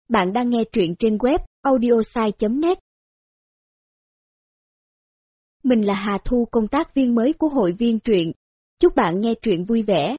Bạn đang nghe truyện trên web audiosai.net. Mình là Hà Thu, công tác viên mới của hội viên truyện. Chúc bạn nghe truyện vui vẻ.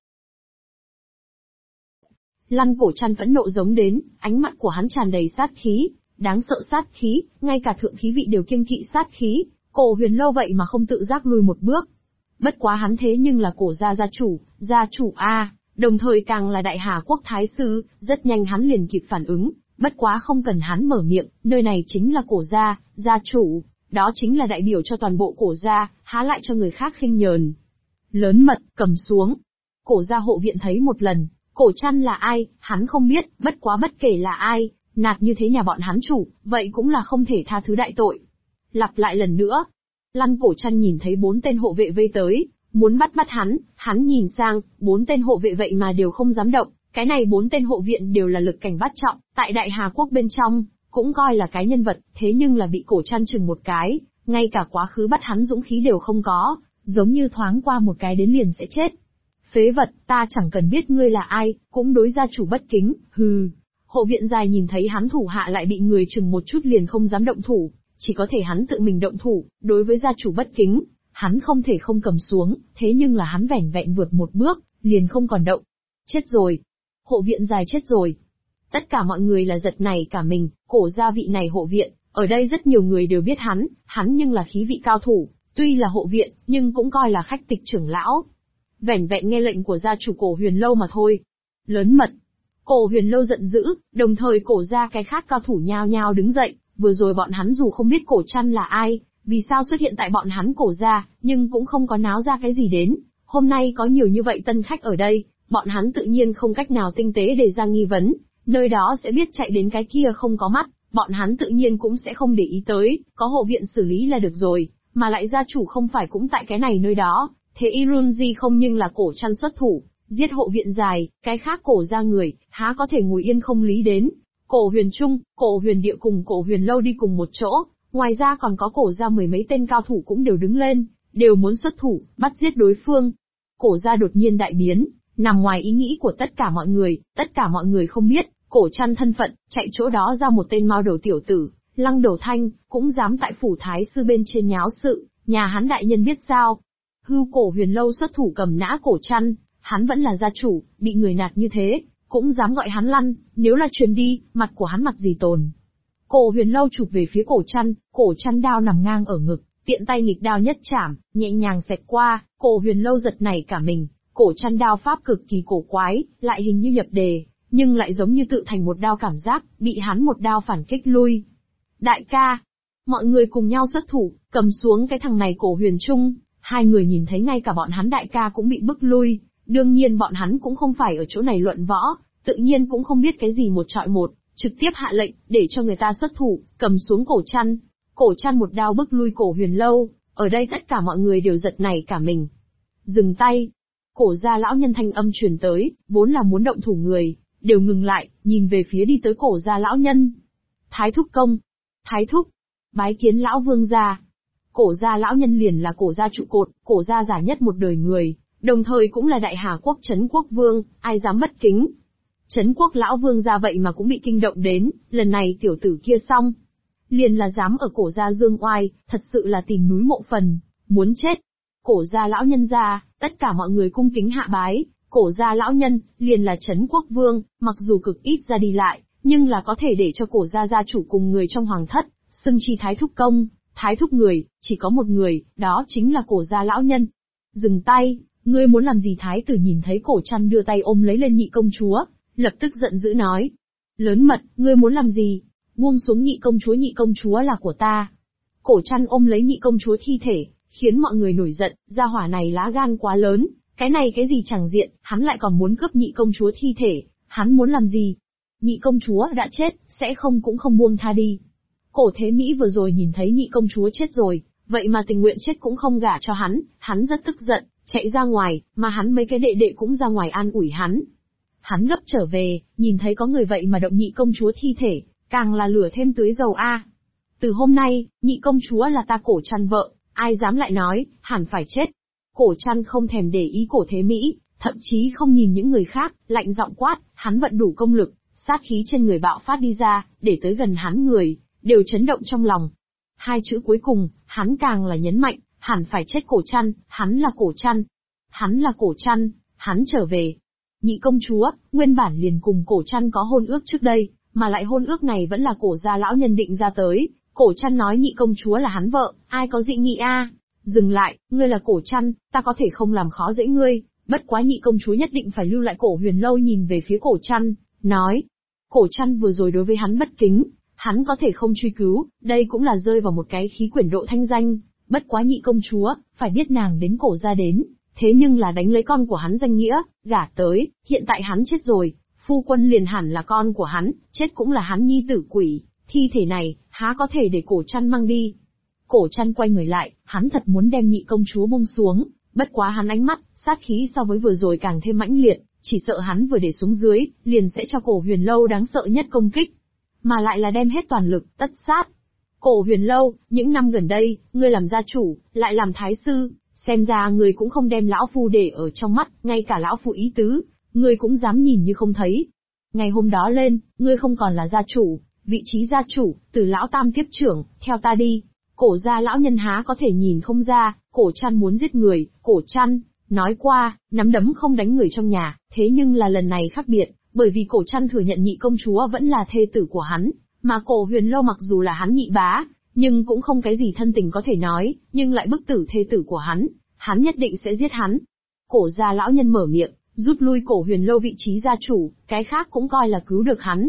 Lăng Cổ Trăn phẫn nộ giống đến, ánh mắt của hắn tràn đầy sát khí, đáng sợ sát khí, ngay cả thượng khí vị đều kiêng kỵ sát khí. Cổ Huyền Lâu vậy mà không tự giác lùi một bước. Bất quá hắn thế nhưng là Cổ gia gia chủ a, đồng thời càng là Đại Hà quốc thái sư, rất nhanh hắn liền kịp phản ứng. Bất quá không cần hắn mở miệng, nơi này chính là Cổ gia chủ, đó chính là đại biểu cho toàn bộ Cổ gia, há lại cho người khác khinh nhờn. Lớn mật, cầm xuống. Cổ gia hộ viện thấy một lần, Cổ Trăn là ai, hắn không biết, bất quá bất kể là ai, nạt như thế nhà bọn hắn chủ, vậy cũng là không thể tha thứ đại tội. Lặp lại lần nữa, Lăng Cổ Trăn nhìn thấy 4 tên hộ vệ vây tới, muốn bắt hắn nhìn sang, 4 tên hộ vệ vậy mà đều không dám động. Cái này 4 tên hộ viện đều là lực cảnh bát trọng, tại Đại Hà quốc bên trong, cũng coi là cái nhân vật, thế nhưng là bị Cổ Trăn chừng một cái, ngay cả quá khứ bắt hắn dũng khí đều không có, giống như thoáng qua một cái đến liền sẽ chết. Phế vật, ta chẳng cần biết ngươi là ai, cũng đối gia chủ bất kính, hừ. Hộ viện dài nhìn thấy hắn thủ hạ lại bị người chừng một chút liền không dám động thủ, chỉ có thể hắn tự mình động thủ, đối với gia chủ bất kính, hắn không thể không cầm xuống, thế nhưng là hắn vẻn vẹn vượt một bước, liền không còn động. Chết rồi. Hộ viện dài chết rồi. Tất cả mọi người là giật nảy cả mình, Cổ gia vị này hộ viện, ở đây rất nhiều người đều biết hắn nhưng là khí vị cao thủ, tuy là hộ viện, nhưng cũng coi là khách tịch trưởng lão. Vẻn vẹn nghe lệnh của gia chủ Cổ Huyền Lâu mà thôi. Lớn mật. Cổ Huyền Lâu giận dữ, đồng thời Cổ gia cái khác cao thủ nhao nhao đứng dậy, vừa rồi bọn hắn dù không biết Cổ Trăn là ai, vì sao xuất hiện tại bọn hắn Cổ gia, nhưng cũng không có náo ra cái gì đến. Hôm nay có nhiều như vậy tân khách ở đây, bọn hắn tự nhiên không cách nào tinh tế đề ra nghi vấn, nơi đó sẽ biết chạy đến cái kia không có mắt, bọn hắn tự nhiên cũng sẽ không để ý tới, có hộ viện xử lý là được rồi, mà lại gia chủ không phải cũng tại cái này nơi đó, thế Irunji không nhưng là Cổ Trăn xuất thủ, giết hộ viện dài, cái khác Cổ gia người, há có thể ngồi yên không lý đến. Cổ Huyền Trung, Cổ Huyền Địa cùng Cổ Huyền Lâu đi cùng một chỗ, ngoài ra còn có Cổ gia mười mấy tên cao thủ cũng đều đứng lên, đều muốn xuất thủ, bắt giết đối phương. Cổ gia đột nhiên đại biến, nằm ngoài ý nghĩ của tất cả mọi người không biết, Cổ Trăn thân phận, chạy chỗ đó ra một tên mao đầu tiểu tử, Lăng Đầu Thanh, cũng dám tại phủ thái sư bên trên nháo sự, nhà hắn đại nhân biết sao. Cổ Huyền Lâu xuất thủ cầm nã Cổ Trăn, hắn vẫn là gia chủ, bị người nạt như thế, cũng dám gọi hắn lăn, nếu là truyền đi, mặt của hắn mặc gì tồn. Cổ Huyền Lâu chụp về phía Cổ Trăn đao nằm ngang ở ngực, tiện tay nghịch đao nhất chảm, nhẹ nhàng xẹt qua, Cổ Huyền Lâu giật nảy cả mình, Cổ Trăn đao pháp cực kỳ cổ quái, lại hình như nhập đề, nhưng lại giống như tự thành một đao cảm giác, bị hắn một đao phản kích lui. Đại ca, mọi người cùng nhau xuất thủ, cầm xuống cái thằng này Cổ Huyền Trung, hai người nhìn thấy ngay cả bọn hắn đại ca cũng bị bức lui, đương nhiên bọn hắn cũng không phải ở chỗ này luận võ, tự nhiên cũng không biết cái gì một trọi một, trực tiếp hạ lệnh, để cho người ta xuất thủ, cầm xuống Cổ Trăn. Cổ Trăn một đao bức lui Cổ Huyền Lâu, ở đây tất cả mọi người đều giật nảy cả mình. Dừng tay. Cổ gia lão nhân thanh âm truyền tới, vốn là muốn động thủ người, đều ngừng lại, nhìn về phía đi tới Cổ gia lão nhân. Thái thúc công. Thái thúc. Bái kiến lão vương gia. Cổ gia lão nhân liền là Cổ gia trụ cột, Cổ gia già nhất một đời người, đồng thời cũng là Đại Hà quốc Trấn quốc vương, ai dám bất kính. Trấn quốc lão vương gia vậy mà cũng bị kinh động đến, lần này tiểu tử kia xong. Liền là dám ở Cổ gia dương oai, thật sự là tìm núi mộ phần, muốn chết. Cổ gia lão nhân gia, tất cả mọi người cung kính hạ bái, Cổ gia lão nhân, liền là Trấn quốc vương, mặc dù cực ít ra đi lại, nhưng là có thể để cho Cổ gia gia chủ cùng người trong hoàng thất, xưng chi thái thúc công, thái thúc người, chỉ có một người, đó chính là Cổ gia lão nhân. Dừng tay, ngươi muốn làm gì? Thái tử nhìn thấy Cổ Trăn đưa tay ôm lấy lên nhị công chúa, lập tức giận dữ nói. Lớn mật, ngươi muốn làm gì? Buông xuống nhị công chúa là của ta. Cổ Trăn ôm lấy nhị công chúa thi thể, khiến mọi người nổi giận, gia hỏa này lá gan quá lớn, cái gì chẳng diện, hắn lại còn muốn cướp nhị công chúa thi thể, hắn muốn làm gì? Nhị công chúa đã chết, sẽ không cũng không buông tha đi. Cổ Thế Mỹ vừa rồi nhìn thấy nhị công chúa chết rồi, vậy mà tình nguyện chết cũng không gả cho hắn rất tức giận, chạy ra ngoài, mà hắn mấy cái đệ đệ cũng ra ngoài an ủi hắn. Hắn gấp trở về, nhìn thấy có người vậy mà động nhị công chúa thi thể, càng là lửa thêm tưới dầu a. Từ hôm nay, nhị công chúa là ta Cổ Trăn vợ, ai dám lại nói, hẳn phải chết. Cổ Trăn không thèm để ý Cổ Thế Mỹ, thậm chí không nhìn những người khác, lạnh giọng quát, hắn vận đủ công lực, sát khí trên người bạo phát đi ra, để tới gần hắn người, đều chấn động trong lòng. Hai chữ cuối cùng, hắn càng là nhấn mạnh, hẳn phải chết Cổ Trăn, hắn là Cổ Trăn. Hắn là Cổ Trăn, hắn trở về. Nhị công chúa, nguyên bản liền cùng Cổ Trăn có hôn ước trước đây, mà lại hôn ước này vẫn là Cổ gia lão nhân định ra tới. Cổ Trăn nói nhị công chúa là hắn vợ, ai có dị nghị a? Dừng lại, ngươi là Cổ Trăn, ta có thể không làm khó dễ ngươi, bất quá nhị công chúa nhất định phải lưu lại Cổ Huyền Lâu. Nhìn về phía Cổ Trăn, nói. Cổ Trăn vừa rồi đối với hắn bất kính, hắn có thể không truy cứu, đây cũng là rơi vào một cái khí quyển độ thanh danh. Bất quá nhị công chúa, phải biết nàng đến Cổ gia đến, thế nhưng là đánh lấy con của hắn danh nghĩa, gả tới, hiện tại hắn chết rồi, phu quân liền hẳn là con của hắn, chết cũng là hắn nhi tử quỷ, thi thể này, há có thể để Cổ Trăn mang đi. Cổ Trăn quay người lại, hắn thật muốn đem nhị công chúa buông xuống, bất quá hắn ánh mắt, sát khí so với vừa rồi càng thêm mãnh liệt, chỉ sợ hắn vừa để xuống dưới, liền sẽ cho Cổ Huyền Lâu đáng sợ nhất công kích, mà lại là đem hết toàn lực, tất sát. Cổ Huyền Lâu, những năm gần đây, ngươi làm gia chủ, lại làm thái sư, xem ra ngươi cũng không đem lão phu để ở trong mắt, ngay cả lão phu ý tứ, ngươi cũng dám nhìn như không thấy. Ngày hôm đó lên, ngươi không còn là gia chủ, vị trí gia chủ, từ lão tam tiếp trưởng, theo ta đi. Cổ gia lão nhân há có thể nhìn không ra, Cổ Trăn muốn giết người. Cổ Trăn nói qua, nắm đấm không đánh người trong nhà, thế nhưng là lần này khác biệt, bởi vì Cổ Trăn thừa nhận nhị công chúa vẫn là thê tử của hắn, mà Cổ Huyền Lâu mặc dù là hắn nhị bá, nhưng cũng không cái gì thân tình có thể nói, nhưng lại bức tử thê tử của hắn nhất định sẽ giết hắn. Cổ gia lão nhân mở miệng, rút lui Cổ Huyền Lâu vị trí gia chủ, cái khác cũng coi là cứu được hắn.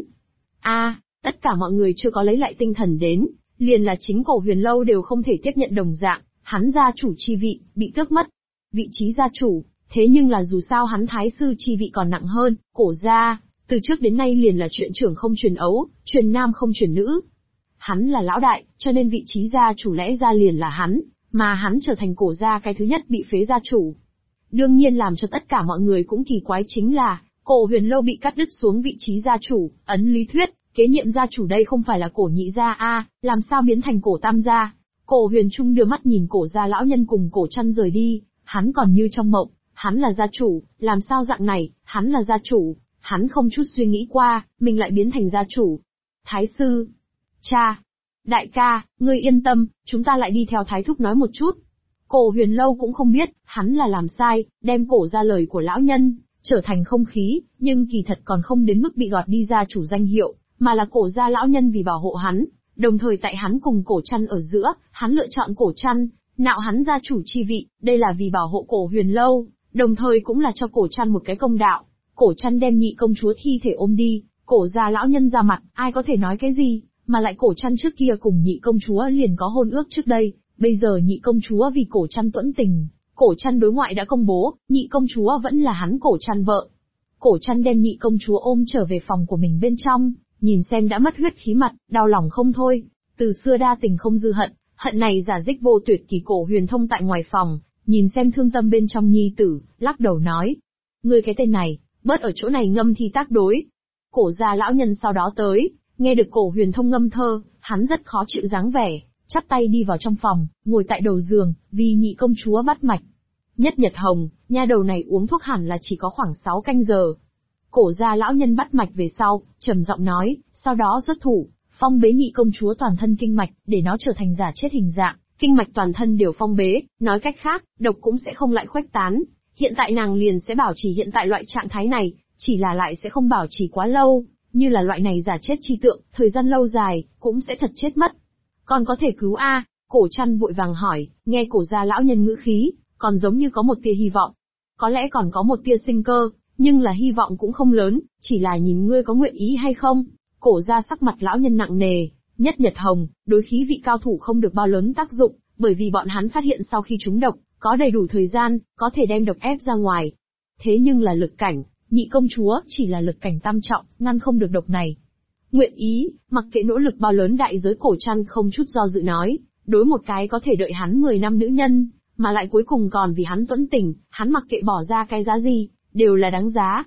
Tất cả mọi người chưa có lấy lại tinh thần đến, liền là chính Cổ Huyền Lâu đều không thể tiếp nhận đồng dạng, hắn gia chủ chi vị, bị tước mất. Vị trí gia chủ, thế nhưng là dù sao hắn thái sư chi vị còn nặng hơn, Cổ gia, từ trước đến nay liền là chuyện trưởng không truyền ấu, truyền nam không truyền nữ. Hắn là lão đại, cho nên vị trí gia chủ lẽ ra liền là hắn, mà hắn trở thành Cổ gia cái thứ nhất bị phế gia chủ. Đương nhiên làm cho tất cả mọi người cũng kỳ quái chính là, Cổ Huyền Lâu bị cắt đứt xuống vị trí gia chủ, ấn lý thuyết, kế nhiệm gia chủ đây không phải là Cổ nhị gia làm sao biến thành Cổ tam gia? Cổ Huyền Trung đưa mắt nhìn Cổ gia lão nhân cùng Cổ Trăn rời đi, hắn còn như trong mộng, hắn là gia chủ, làm sao dạng này, hắn là gia chủ, hắn không chút suy nghĩ qua, mình lại biến thành gia chủ. Thái sư, cha, đại ca, ngươi yên tâm, chúng ta lại đi theo Thái thúc nói một chút. Cổ Huyền Lâu cũng không biết, hắn là làm sai, đem Cổ gia lời của lão nhân, trở thành không khí, nhưng kỳ thật còn không đến mức bị gọt đi gia chủ danh hiệu, mà là Cổ gia lão nhân vì bảo hộ hắn, đồng thời tại hắn cùng Cổ Trăn ở giữa, hắn lựa chọn Cổ Trăn, nạo hắn gia chủ chi vị, đây là vì bảo hộ Cổ Huyền Lâu, đồng thời cũng là cho Cổ Trăn một cái công đạo. Cổ Trăn đem nhị công chúa thi thể ôm đi, Cổ gia lão nhân ra mặt, ai có thể nói cái gì, mà lại Cổ Trăn trước kia cùng nhị công chúa liền có hôn ước trước đây, bây giờ nhị công chúa vì Cổ Trăn tuẫn tình, Cổ Trăn đối ngoại đã công bố, nhị công chúa vẫn là hắn Cổ Trăn vợ. Cổ Trăn đem nhị công chúa ôm trở về phòng của mình bên trong, nhìn xem đã mất huyết khí mặt, đau lòng không thôi. Từ xưa đa tình không dư hận, hận này giả dích vô tuyệt kỳ. Cổ Huyền Thông tại ngoài phòng, nhìn xem thương tâm bên trong nhi tử, lắc đầu nói. Ngươi cái tên này, bớt ở chỗ này ngâm thi tác đối. Cổ gia lão nhân sau đó tới, nghe được Cổ Huyền Thông ngâm thơ, hắn rất khó chịu dáng vẻ, chắp tay đi vào trong phòng, ngồi tại đầu giường, vì nhị công chúa bắt mạch. Nhất Nhật Hồng, nha đầu này uống thuốc hẳn là chỉ có khoảng 6 canh giờ. Cổ gia lão nhân bắt mạch về sau, trầm giọng nói, sau đó xuất thủ, phong bế nhị công chúa toàn thân kinh mạch, để nó trở thành giả chết hình dạng, kinh mạch toàn thân đều phong bế, nói cách khác, độc cũng sẽ không lại khuếch tán. Hiện tại nàng liền sẽ bảo trì hiện tại loại trạng thái này, chỉ là lại sẽ không bảo trì quá lâu, như là loại này giả chết chi tượng, thời gian lâu dài, cũng sẽ thật chết mất. Còn có thể cứu a? Cổ Trăn vội vàng hỏi, nghe Cổ gia lão nhân ngữ khí, còn giống như có một tia hy vọng. Có lẽ còn có một tia sinh cơ, nhưng là hy vọng cũng không lớn, chỉ là nhìn ngươi có nguyện ý hay không. Cổ gia sắc mặt lão nhân nặng nề, Nhất Nhật Hồng, đối khí vị cao thủ không được bao lớn tác dụng, bởi vì bọn hắn phát hiện sau khi trúng độc, có đầy đủ thời gian, có thể đem độc ép ra ngoài. Thế nhưng là lực cảnh, nhị công chúa chỉ là lực cảnh tam trọng, ngăn không được độc này. Nguyện ý, mặc kệ nỗ lực bao lớn đại giới. Cổ Trăn không chút do dự nói, đối một cái có thể đợi hắn 10 năm nữ nhân, mà lại cuối cùng còn vì hắn tuẫn tình, hắn mặc kệ bỏ ra cái giá gì, đều là đáng giá.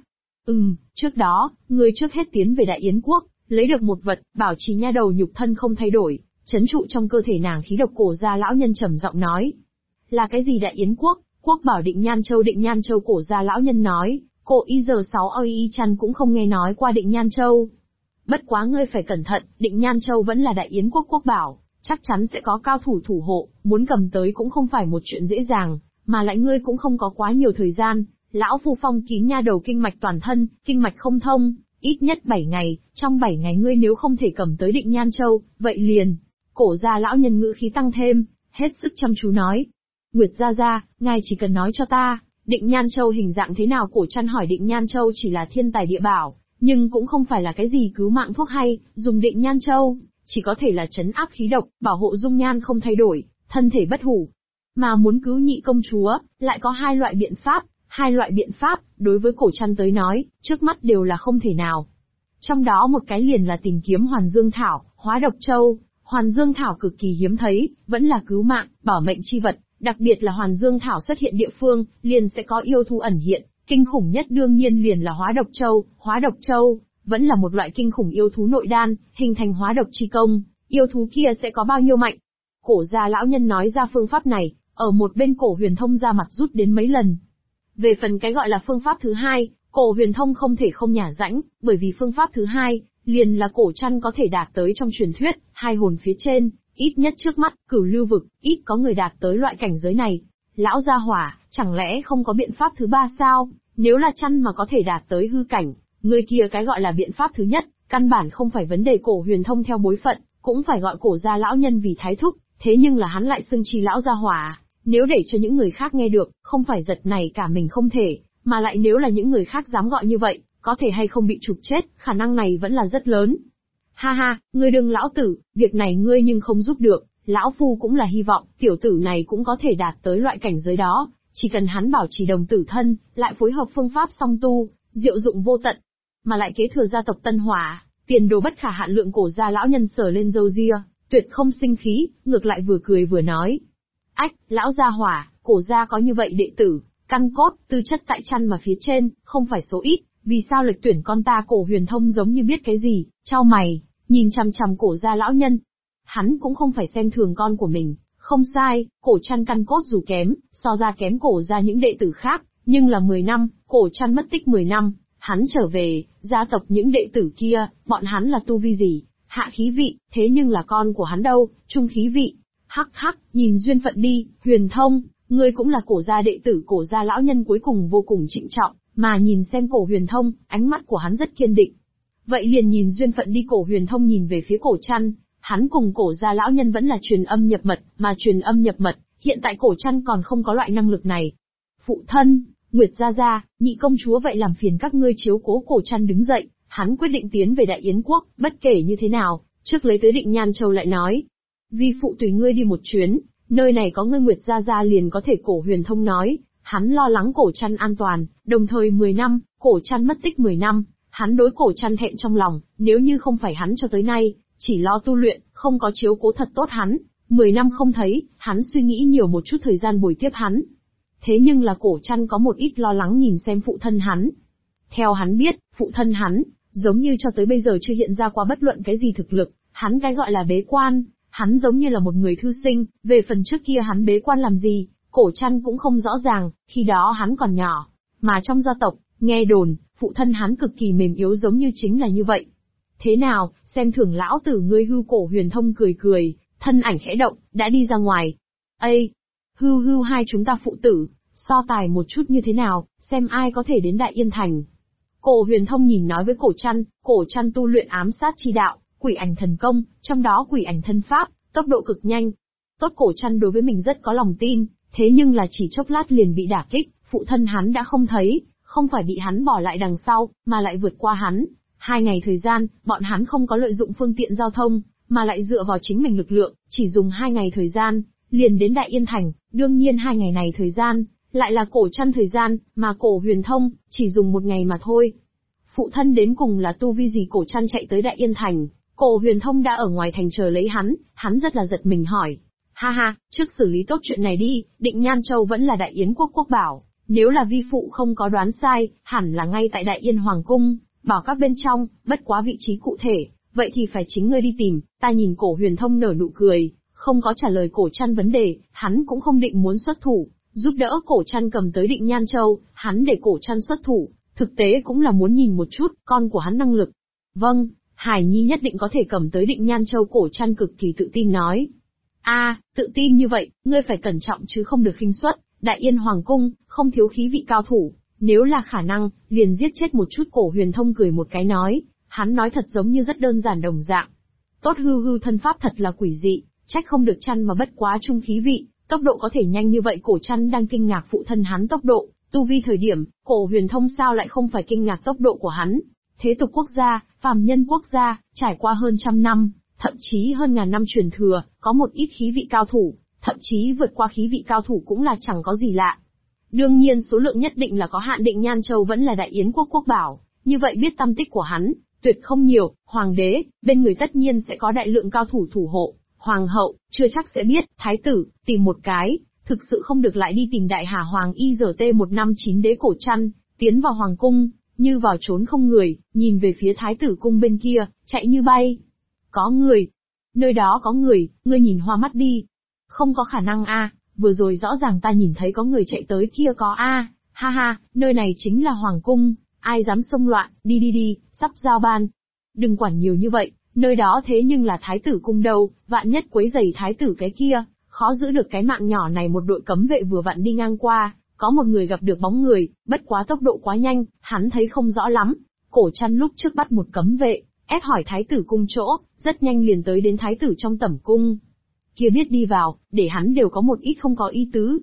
Trước đó, ngươi trước hết tiến về Đại Yến Quốc, lấy được một vật, bảo trì nha đầu nhục thân không thay đổi, trấn trụ trong cơ thể nàng khí độc. Cổ gia lão nhân trầm giọng nói. Là cái gì Đại Yến Quốc? Quốc bảo Định Nhan Châu. Định Nhan Châu. Cổ gia lão nhân nói, cổ y giờ 6 oi y chăn cũng không nghe nói qua Định Nhan Châu. Bất quá ngươi phải cẩn thận, Định Nhan Châu vẫn là Đại Yến quốc quốc bảo, chắc chắn sẽ có cao thủ thủ hộ, muốn cầm tới cũng không phải một chuyện dễ dàng, mà lại ngươi cũng không có quá nhiều thời gian. Lão phu phong kín nha đầu kinh mạch toàn thân, kinh mạch không thông, ít nhất 7 ngày, trong 7 ngày ngươi nếu không thể cầm tới Định Nhan Châu, vậy liền. Cổ gia lão nhân ngữ khí tăng thêm, hết sức chăm chú nói. Nguyệt gia gia, ngài chỉ cần nói cho ta, Định Nhan Châu hình dạng thế nào? Cổ Trăn hỏi. Định Nhan Châu chỉ là thiên tài địa bảo, nhưng cũng không phải là cái gì cứu mạng thuốc hay, dùng Định Nhan Châu, chỉ có thể là trấn áp khí độc, bảo hộ dung nhan không thay đổi, thân thể bất hủ. Mà muốn cứu nhị công chúa, lại có hai loại biện pháp, đối với Cổ Trăn tới nói, trước mắt đều là không thể nào. Trong đó một cái liền là tìm kiếm Hoàn Dương Thảo, hóa độc châu. Hoàn Dương Thảo cực kỳ hiếm thấy, vẫn là cứu mạng, bảo mệnh chi vật, đặc biệt là Hoàn Dương Thảo xuất hiện địa phương, liền sẽ có yêu thú ẩn hiện, kinh khủng nhất đương nhiên liền là hóa độc châu. Hóa độc châu, vẫn là một loại kinh khủng yêu thú nội đan, hình thành hóa độc chi công, yêu thú kia sẽ có bao nhiêu mạnh. Cổ gia lão nhân nói ra phương pháp này, ở một bên Cổ Huyền Thông ra mặt rút đến mấy lần. Về phần cái gọi là phương pháp thứ hai, Cổ Huyền Thông không thể không nhả rãnh, bởi vì phương pháp thứ hai, liền là Cổ Trăn có thể đạt tới trong truyền thuyết, hai hồn phía trên, ít nhất trước mắt, Cửu Lưu vực, ít có người đạt tới loại cảnh giới này. Lão gia hỏa, chẳng lẽ không có biện pháp thứ ba sao? Nếu là Trăn mà có thể đạt tới hư cảnh, người kia cái gọi là biện pháp thứ nhất, căn bản không phải vấn đề. Cổ Huyền Thông theo bối phận, cũng phải gọi Cổ gia lão nhân vì thái thúc, thế nhưng là hắn lại xưng chi lão gia hỏa. Nếu để cho những người khác nghe được, không phải giật này cả mình không thể, mà lại nếu là những người khác dám gọi như vậy, có thể hay không bị trục chết, khả năng này vẫn là rất lớn. Ha ha, ngươi đừng lão tử, việc này ngươi nhưng không giúp được, lão phu cũng là hy vọng, tiểu tử này cũng có thể đạt tới loại cảnh giới đó, chỉ cần hắn bảo trì đồng tử thân, lại phối hợp phương pháp song tu, diệu dụng vô tận, mà lại kế thừa gia tộc Tân Hỏa, tiền đồ bất khả hạn. Lượng Cổ gia lão nhân sờ lên râu ria, tuyệt không sinh khí, ngược lại vừa cười vừa nói. Ách, lão gia hỏa, Cổ gia có như vậy đệ tử, căn cốt, tư chất tại Trăn mà phía trên, không phải số ít, vì sao lệch tuyển con ta? Cổ Huyền Thông giống như biết cái gì, chau mày, nhìn chằm chằm Cổ gia lão nhân. Hắn cũng không phải xem thường con của mình, không sai, Cổ Trăn căn cốt dù kém, so ra kém Cổ gia những đệ tử khác, nhưng là 10 năm, Cổ Trăn mất tích 10 năm, hắn trở về, gia tộc những đệ tử kia, bọn hắn là tu vi gì? Hạ khí vị, thế nhưng là con của hắn đâu, trung khí vị. Hắc hắc, nhìn duyên phận đi, Huyền Thông, ngươi cũng là Cổ gia đệ tử. Cổ gia lão nhân cuối cùng vô cùng trịnh trọng, mà nhìn xem Cổ Huyền Thông, ánh mắt của hắn rất kiên định. Vậy liền nhìn duyên phận đi. Cổ Huyền Thông nhìn về phía Cổ Trăn, hắn cùng Cổ gia lão nhân vẫn là truyền âm nhập mật, mà truyền âm nhập mật, hiện tại Cổ Trăn còn không có loại năng lực này. Phụ thân, Nguyệt gia gia, nhị công chúa vậy làm phiền các ngươi chiếu cố. Cổ Trăn đứng dậy, hắn quyết định tiến về Đại Yến quốc, bất kể như thế nào, trước lấy tới Định Nhan Châu lại nói. Vi phụ tùy ngươi đi một chuyến, nơi này có ngươi Nguyệt gia gia liền có thể. Cổ Huyền Thông nói, hắn lo lắng Cổ Trăn an toàn, đồng thời 10 năm, Cổ Trăn mất tích 10 năm, hắn đối Cổ Trăn thẹn trong lòng, nếu như không phải hắn cho tới nay, chỉ lo tu luyện, không có chiếu cố thật tốt hắn, 10 năm không thấy, hắn suy nghĩ nhiều một chút thời gian bồi tiếp hắn. Thế nhưng là Cổ Trăn có một ít lo lắng nhìn xem phụ thân hắn. Theo hắn biết, phụ thân hắn, giống như cho tới bây giờ chưa hiện ra qua bất luận cái gì thực lực, hắn cái gọi là bế quan, hắn giống như là một người thư sinh, về phần trước kia hắn bế quan làm gì, Cổ Trăn cũng không rõ ràng, khi đó hắn còn nhỏ, mà trong gia tộc, nghe đồn, phụ thân hắn cực kỳ mềm yếu giống như chính là như vậy. Thế nào, xem thường lão tử ngươi hưu? Cổ Huyền Thông cười cười, thân ảnh khẽ động, đã đi ra ngoài. Ây, hưu hai chúng ta phụ tử, so tài một chút như thế nào, xem ai có thể đến Đại Yên Thành. Cổ Huyền Thông nhìn nói với Cổ Trăn tu luyện ám sát chi đạo, quỷ ảnh thần công, trong đó quỷ ảnh thân pháp, tốc độ cực nhanh. Tốt, Cổ Trăn đối với mình rất có lòng tin, thế nhưng là chỉ chốc lát liền bị đả kích, phụ thân hắn đã không thấy, không phải bị hắn bỏ lại đằng sau, mà lại vượt qua hắn. 2 ngày thời gian, bọn hắn không có lợi dụng phương tiện giao thông, mà lại dựa vào chính mình lực lượng, chỉ dùng 2 ngày thời gian, liền đến Đại Yên Thành. Đương nhiên 2 ngày này thời gian, lại là Cổ Trăn thời gian, mà Cổ Huyền Thông, chỉ dùng 1 ngày mà thôi. Phụ thân đến cùng là tu vi gì? Cổ Trăn chạy tới Đại Yên Thành, Cổ Huyền Thông đã ở ngoài thành chờ lấy hắn rất là giật mình hỏi. Ha ha, trước xử lý tốt chuyện này đi, Định Nhan Châu vẫn là Đại Yến quốc quốc bảo, nếu là vi phụ không có đoán sai, hẳn là ngay tại Đại Yên Hoàng Cung, bảo các bên trong, bất quá vị trí cụ thể, vậy thì phải chính ngươi đi tìm. Ta nhìn Cổ Huyền Thông nở nụ cười, không có trả lời Cổ Trăn vấn đề, hắn cũng không định muốn xuất thủ, giúp đỡ Cổ Trăn cầm tới Định Nhan Châu, hắn để Cổ Trăn xuất thủ, thực tế cũng là muốn nhìn một chút con của hắn năng lực. Vâng, Hải Nhi nhất định có thể cầm tới Định Nhan Châu. Cổ Trăn cực kỳ tự tin nói. Tự tin như vậy, ngươi phải cẩn trọng chứ không được khinh suất, Đại Yên Hoàng Cung, không thiếu khí vị cao thủ, nếu là khả năng, liền giết chết một chút. Cổ Huyền Thông cười một cái nói, hắn nói thật giống như rất đơn giản đồng dạng. Tốt, hư thân pháp thật là quỷ dị, trách không được Trăn mà bất quá trung khí vị, tốc độ có thể nhanh như vậy. Cổ Trăn đang kinh ngạc phụ thân hắn tốc độ, tu vi thời điểm, Cổ Huyền Thông sao lại không phải kinh ngạc tốc độ của hắn. Thế tục quốc gia, phàm nhân quốc gia, trải qua hơn trăm năm, thậm chí hơn ngàn năm truyền thừa, có một ít khí vị cao thủ, thậm chí vượt qua khí vị cao thủ cũng là chẳng có gì lạ. Đương nhiên số lượng nhất định là có hạn. Định Nhan Châu vẫn là Đại Yến quốc quốc bảo, như vậy biết tâm tích của hắn, tuyệt không nhiều. Hoàng đế, bên người tất nhiên sẽ có đại lượng cao thủ thủ hộ. Hoàng hậu, chưa chắc sẽ biết. Thái tử, tìm một cái, thực sự không được lại đi tìm Đại Hà Hoàng IRT159 đế. Cổ Trăn tiến vào hoàng cung, như vào trốn không người, nhìn về phía thái tử cung bên kia, chạy như bay. Có người. Nơi đó có người, ngươi nhìn hoa mắt đi. Không có khả năng vừa rồi rõ ràng ta nhìn thấy có người chạy tới kia có ha ha, nơi này chính là hoàng cung, ai dám xông loạn, đi, sắp giao ban. Đừng quản nhiều như vậy, nơi đó thế nhưng là thái tử cung đâu, vạn nhất quấy rầy thái tử cái kia, khó giữ được cái mạng nhỏ này. Một đội cấm vệ vừa vặn đi ngang qua, có một người gặp được bóng người, bất quá tốc độ quá nhanh, hắn thấy không rõ lắm. Cổ Trăn lúc trước bắt một cấm vệ, ép hỏi thái tử cung chỗ, rất nhanh liền tới đến thái tử trong tẩm cung. Kia biết đi vào, để hắn đều có một ít không có ý tứ.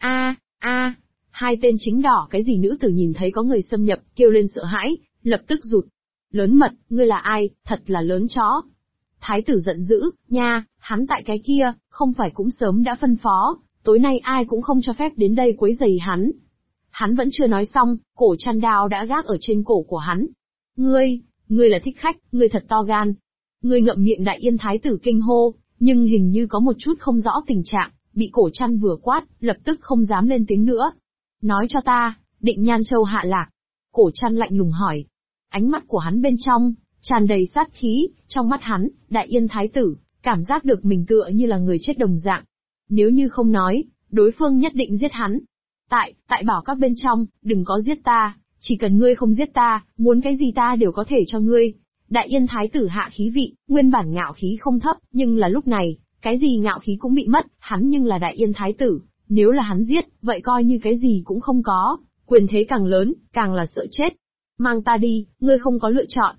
Hai tên chính đỏ cái gì nữ tử nhìn thấy có người xâm nhập, kêu lên sợ hãi, lập tức rụt. Lớn mật, ngươi là ai, thật là lớn chó. Thái tử giận dữ, nha, hắn tại cái kia, không phải cũng sớm đã phân phó, tối nay ai cũng không cho phép đến đây quấy rầy hắn. Hắn vẫn chưa nói xong, Cổ Trăn đao đã gác ở trên cổ của hắn. Ngươi là thích khách, ngươi thật to gan. Ngươi ngậm miệng. Đại Yên thái tử kinh hô, nhưng hình như có một chút không rõ tình trạng, bị Cổ Trăn vừa quát, lập tức không dám lên tiếng nữa. Nói cho ta, Định Nhan Châu hạ lạc. Cổ Trăn lạnh lùng hỏi. Ánh mắt của hắn bên trong, tràn đầy sát khí, trong mắt hắn, Đại Yên thái tử, cảm giác được mình tựa như là người chết đồng dạng. Nếu như không nói, đối phương nhất định giết hắn. Tại bảo các bên trong, đừng có giết ta, chỉ cần ngươi không giết ta, muốn cái gì ta đều có thể cho ngươi. Đại Yên thái tử hạ khí vị, nguyên bản ngạo khí không thấp, nhưng là lúc này, cái gì ngạo khí cũng bị mất, hắn nhưng là Đại Yên thái tử, nếu là hắn giết, vậy coi như cái gì cũng không có, quyền thế càng lớn, càng là sợ chết. Mang ta đi, ngươi không có lựa chọn.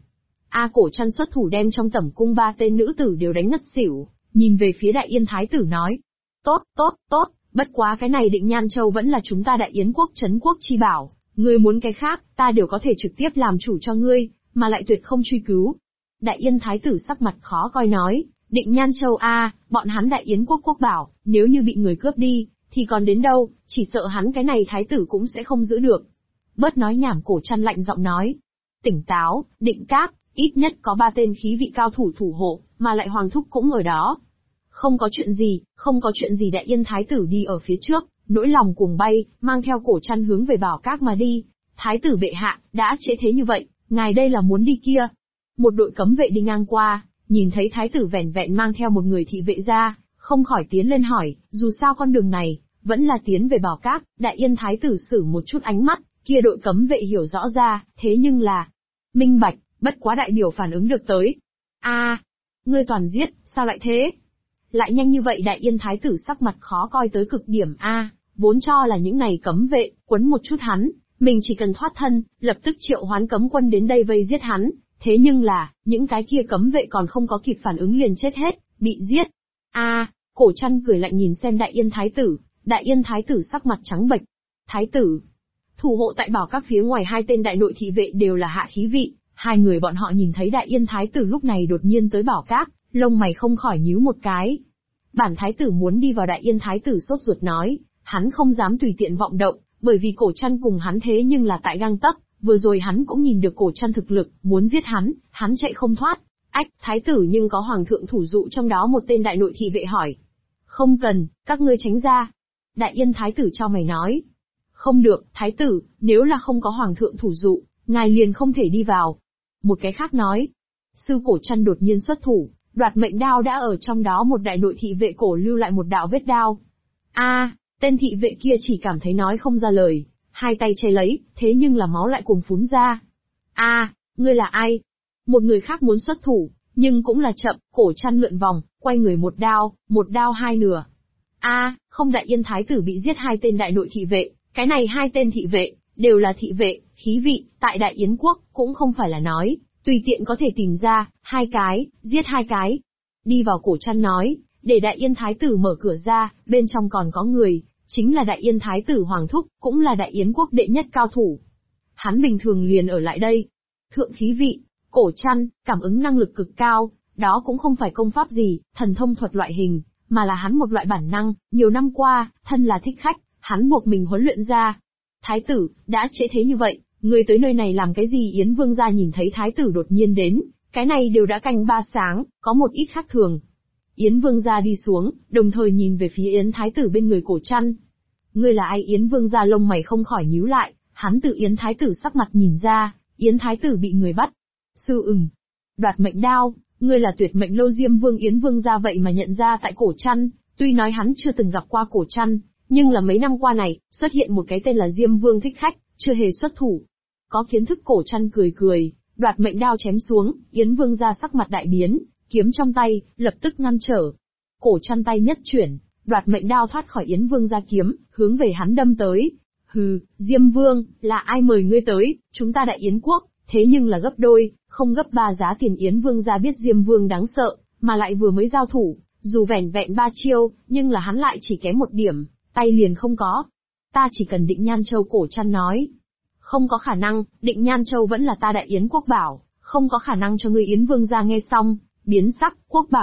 Cổ Trăn xuất thủ đem trong tẩm cung 3 tên nữ tử đều đánh ngất xỉu, nhìn về phía Đại Yên thái tử nói. Tốt, bất quá cái này Định Nhan Châu vẫn là chúng ta Đại Yến quốc trấn quốc chi bảo, ngươi muốn cái khác, ta đều có thể trực tiếp làm chủ cho ngươi, mà lại tuyệt không truy cứu. Đại Yên thái tử sắc mặt khó coi nói, Định Nhan Châu bọn hắn Đại Yến quốc quốc bảo, nếu như bị người cướp đi, thì còn đến đâu, chỉ sợ hắn cái này thái tử cũng sẽ không giữ được. Bớt nói nhảm. Cổ Trăn lạnh giọng nói. Tỉnh táo, Định Cáp, ít nhất có 3 tên khí vị cao thủ thủ hộ, mà lại hoàng thúc cũng ở đó. Không có chuyện gì. Đại Yên thái tử đi ở phía trước, nỗi lòng cuồng bay, mang theo Cổ Trăn hướng về Bảo Các mà đi. Thái tử bệ hạ, đã trễ thế như vậy, ngài đây là muốn đi kia. Một đội cấm vệ đi ngang qua, nhìn thấy thái tử vẻn vẹn mang theo một người thị vệ ra, không khỏi tiến lên hỏi, dù sao con đường này, vẫn là tiến về Bảo Các. Đại Yên thái tử sử một chút ánh mắt, kia đội cấm vệ hiểu rõ ra, thế nhưng là minh bạch, bất quá đại biểu phản ứng được tới. Ngươi toàn giết, sao lại thế? Lại nhanh như vậy. Đại Yên thái tử sắc mặt khó coi tới cực điểm. Vốn cho là những này cấm vệ, quấn một chút hắn, mình chỉ cần thoát thân, lập tức triệu hoán cấm quân đến đây vây giết hắn, thế nhưng là, những cái kia cấm vệ còn không có kịp phản ứng liền chết hết, bị giết. Cổ Trăn cười lạnh nhìn xem Đại Yên thái tử. Đại Yên thái tử sắc mặt trắng bệch. Thái tử, thủ hộ tại Bảo Các phía ngoài 2 tên đại nội thị vệ đều là hạ khí vị, 2 người bọn họ nhìn thấy Đại Yên thái tử lúc này đột nhiên tới Bảo Các, lông mày không khỏi nhíu một cái. Bản thái tử muốn đi vào. Đại Yên thái tử sốt ruột nói, hắn không dám tùy tiện vọng động, bởi vì Cổ Trăn cùng hắn thế nhưng là tại gang tấc, vừa rồi hắn cũng nhìn được Cổ Trăn thực lực, muốn giết hắn chạy không thoát. Thái tử nhưng có hoàng thượng thủ dụ. Trong đó một tên đại nội thị vệ hỏi. Không cần, các ngươi tránh ra. Đại Yên thái tử cho mày nói. Không được, thái tử, nếu là không có hoàng thượng thủ dụ, ngài liền không thể đi vào. Một cái khác nói. Sư Cổ Trăn đột nhiên xuất thủ, đoạt mệnh đao đã ở trong đó một đại nội thị vệ cổ lưu lại một đạo vết đao. Tên thị vệ kia chỉ cảm thấy nói không ra lời, 2 tay che lấy, thế nhưng là máu lại cuồng phún ra. Ngươi là ai? Một người khác muốn xuất thủ, nhưng cũng là chậm, cổ chăn lượn vòng, quay người một đao hai nửa. Không, Đại Yên Thái tử bị giết hai tên đại nội thị vệ, cái này hai tên thị vệ, đều là thị vệ, khí vị, tại Đại Yến quốc, cũng không phải là nói, tùy tiện có thể tìm ra, hai cái, giết hai cái. Đi vào cổ chăn nói, để Đại Yên Thái tử mở cửa ra, bên trong còn có người, chính là Đại Yên Thái tử Hoàng Thúc, cũng là Đại Yến quốc đệ nhất cao thủ. Hắn bình thường liền ở lại đây. Thượng khí vị, cổ chăn, cảm ứng năng lực cực cao, đó cũng không phải công pháp gì, thần thông thuật loại hình, mà là hắn một loại bản năng, nhiều năm qua, thân là thích khách, hắn buộc mình huấn luyện ra. Thái tử, đã trễ thế như vậy, người tới nơi này làm cái gì? Yến Vương gia nhìn thấy thái tử đột nhiên đến, cái này đều đã canh ba sáng, có một ít khác thường. Yến Vương gia đi xuống, đồng thời nhìn về phía Yến Thái tử bên người cổ chăn. Ngươi là ai? Yến Vương gia lông mày không khỏi nhíu lại, hắn từ Yến Thái tử sắc mặt nhìn ra, Yến Thái tử bị người bắt. Đoạt mệnh đao, ngươi là Tuyệt Mệnh Lâu Diêm Vương. Yến Vương gia vậy mà nhận ra tại cổ chăn, tuy nói hắn chưa từng gặp qua cổ chăn, nhưng là mấy năm qua này, xuất hiện một cái tên là Diêm Vương thích khách, chưa hề xuất thủ. Có kiến thức, cổ chăn cười cười, đoạt mệnh đao chém xuống, Yến Vương gia sắc mặt đại biến, kiếm trong tay, lập tức ngăn trở. Cổ chăn tay nhất chuyển, đoạt mệnh đao thoát khỏi Yến Vương gia kiếm, hướng về hắn đâm tới. Hừ, Diêm Vương, là ai mời ngươi tới? Chúng ta Đại Yến quốc, thế nhưng là gấp đôi, không gấp ba giá tiền. Yến Vương gia biết Diêm Vương đáng sợ, mà lại vừa mới giao thủ, dù vẻn vẹn 3 chiêu, nhưng là hắn lại chỉ kém một điểm, tay liền không có. Ta chỉ cần Định Nhan Châu, cổ chăn nói. Không có khả năng, Định Nhan Châu vẫn là ta Đại Yến quốc bảo, không có khả năng cho ngươi. Yến Vương gia nghe xong, biến sắc, quốc bảo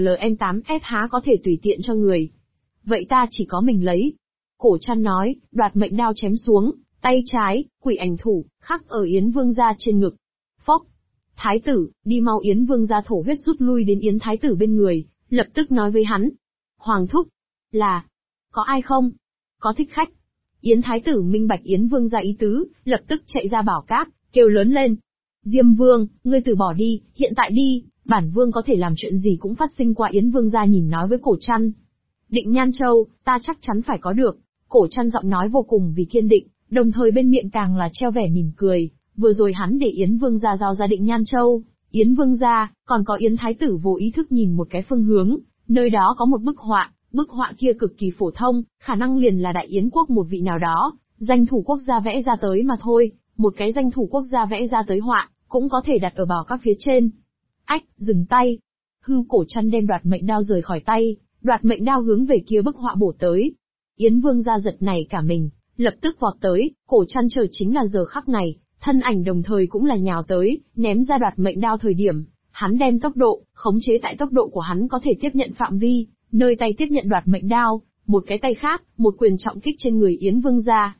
IZLM8F há có thể tùy tiện cho người. Vậy ta chỉ có mình lấy. Cổ chăn nói, đoạt mệnh đao chém xuống, tay trái, quỷ ảnh thủ, khắc ở Yến Vương gia trên ngực. Phốc! Thái tử, đi mau! Yến Vương gia thổ huyết rút lui đến Yến Thái tử bên người, lập tức nói với hắn. Hoàng thúc, là, có ai không? Có thích khách. Yến Thái tử minh bạch Yến Vương gia ý tứ, lập tức chạy ra bảo cát, kêu lớn lên. Diêm Vương, ngươi từ bỏ đi, hiện tại đi, bản Vương có thể làm chuyện gì cũng phát sinh qua. Yến Vương gia nhìn nói với cổ chăn. Định Nhan Châu, ta chắc chắn phải có được. Cổ chăn giọng nói vô cùng vì kiên định, đồng thời bên miệng càng là treo vẻ mỉm cười. Vừa rồi hắn để Yến Vương gia giao ra Định Nhan Châu, Yến Vương gia, còn có Yến Thái tử vô ý thức nhìn một cái phương hướng, nơi đó có một bức họa kia cực kỳ phổ thông, khả năng liền là Đại Yến quốc một vị nào đó, danh thủ quốc gia vẽ ra tới mà thôi, một cái danh thủ quốc gia vẽ ra tới họa, cũng có thể đặt ở bảo các phía trên. Ách, dừng tay. Cổ chăn đem đoạt mệnh đao rời khỏi tay, đoạt mệnh đao hướng về kia bức họa bổ tới. Yến Vương gia giật nảy cả mình, lập tức vọt tới, cổ chăn chờ chính là giờ khắc này, thân ảnh đồng thời cũng là nhào tới, ném ra đoạt mệnh đao. Thời điểm, hắn đem tốc độ, khống chế tại tốc độ của hắn có thể tiếp nhận phạm vi, nơi tay tiếp nhận đoạt mệnh đao, một cái tay khác, một quyền trọng kích trên người Yến Vương gia.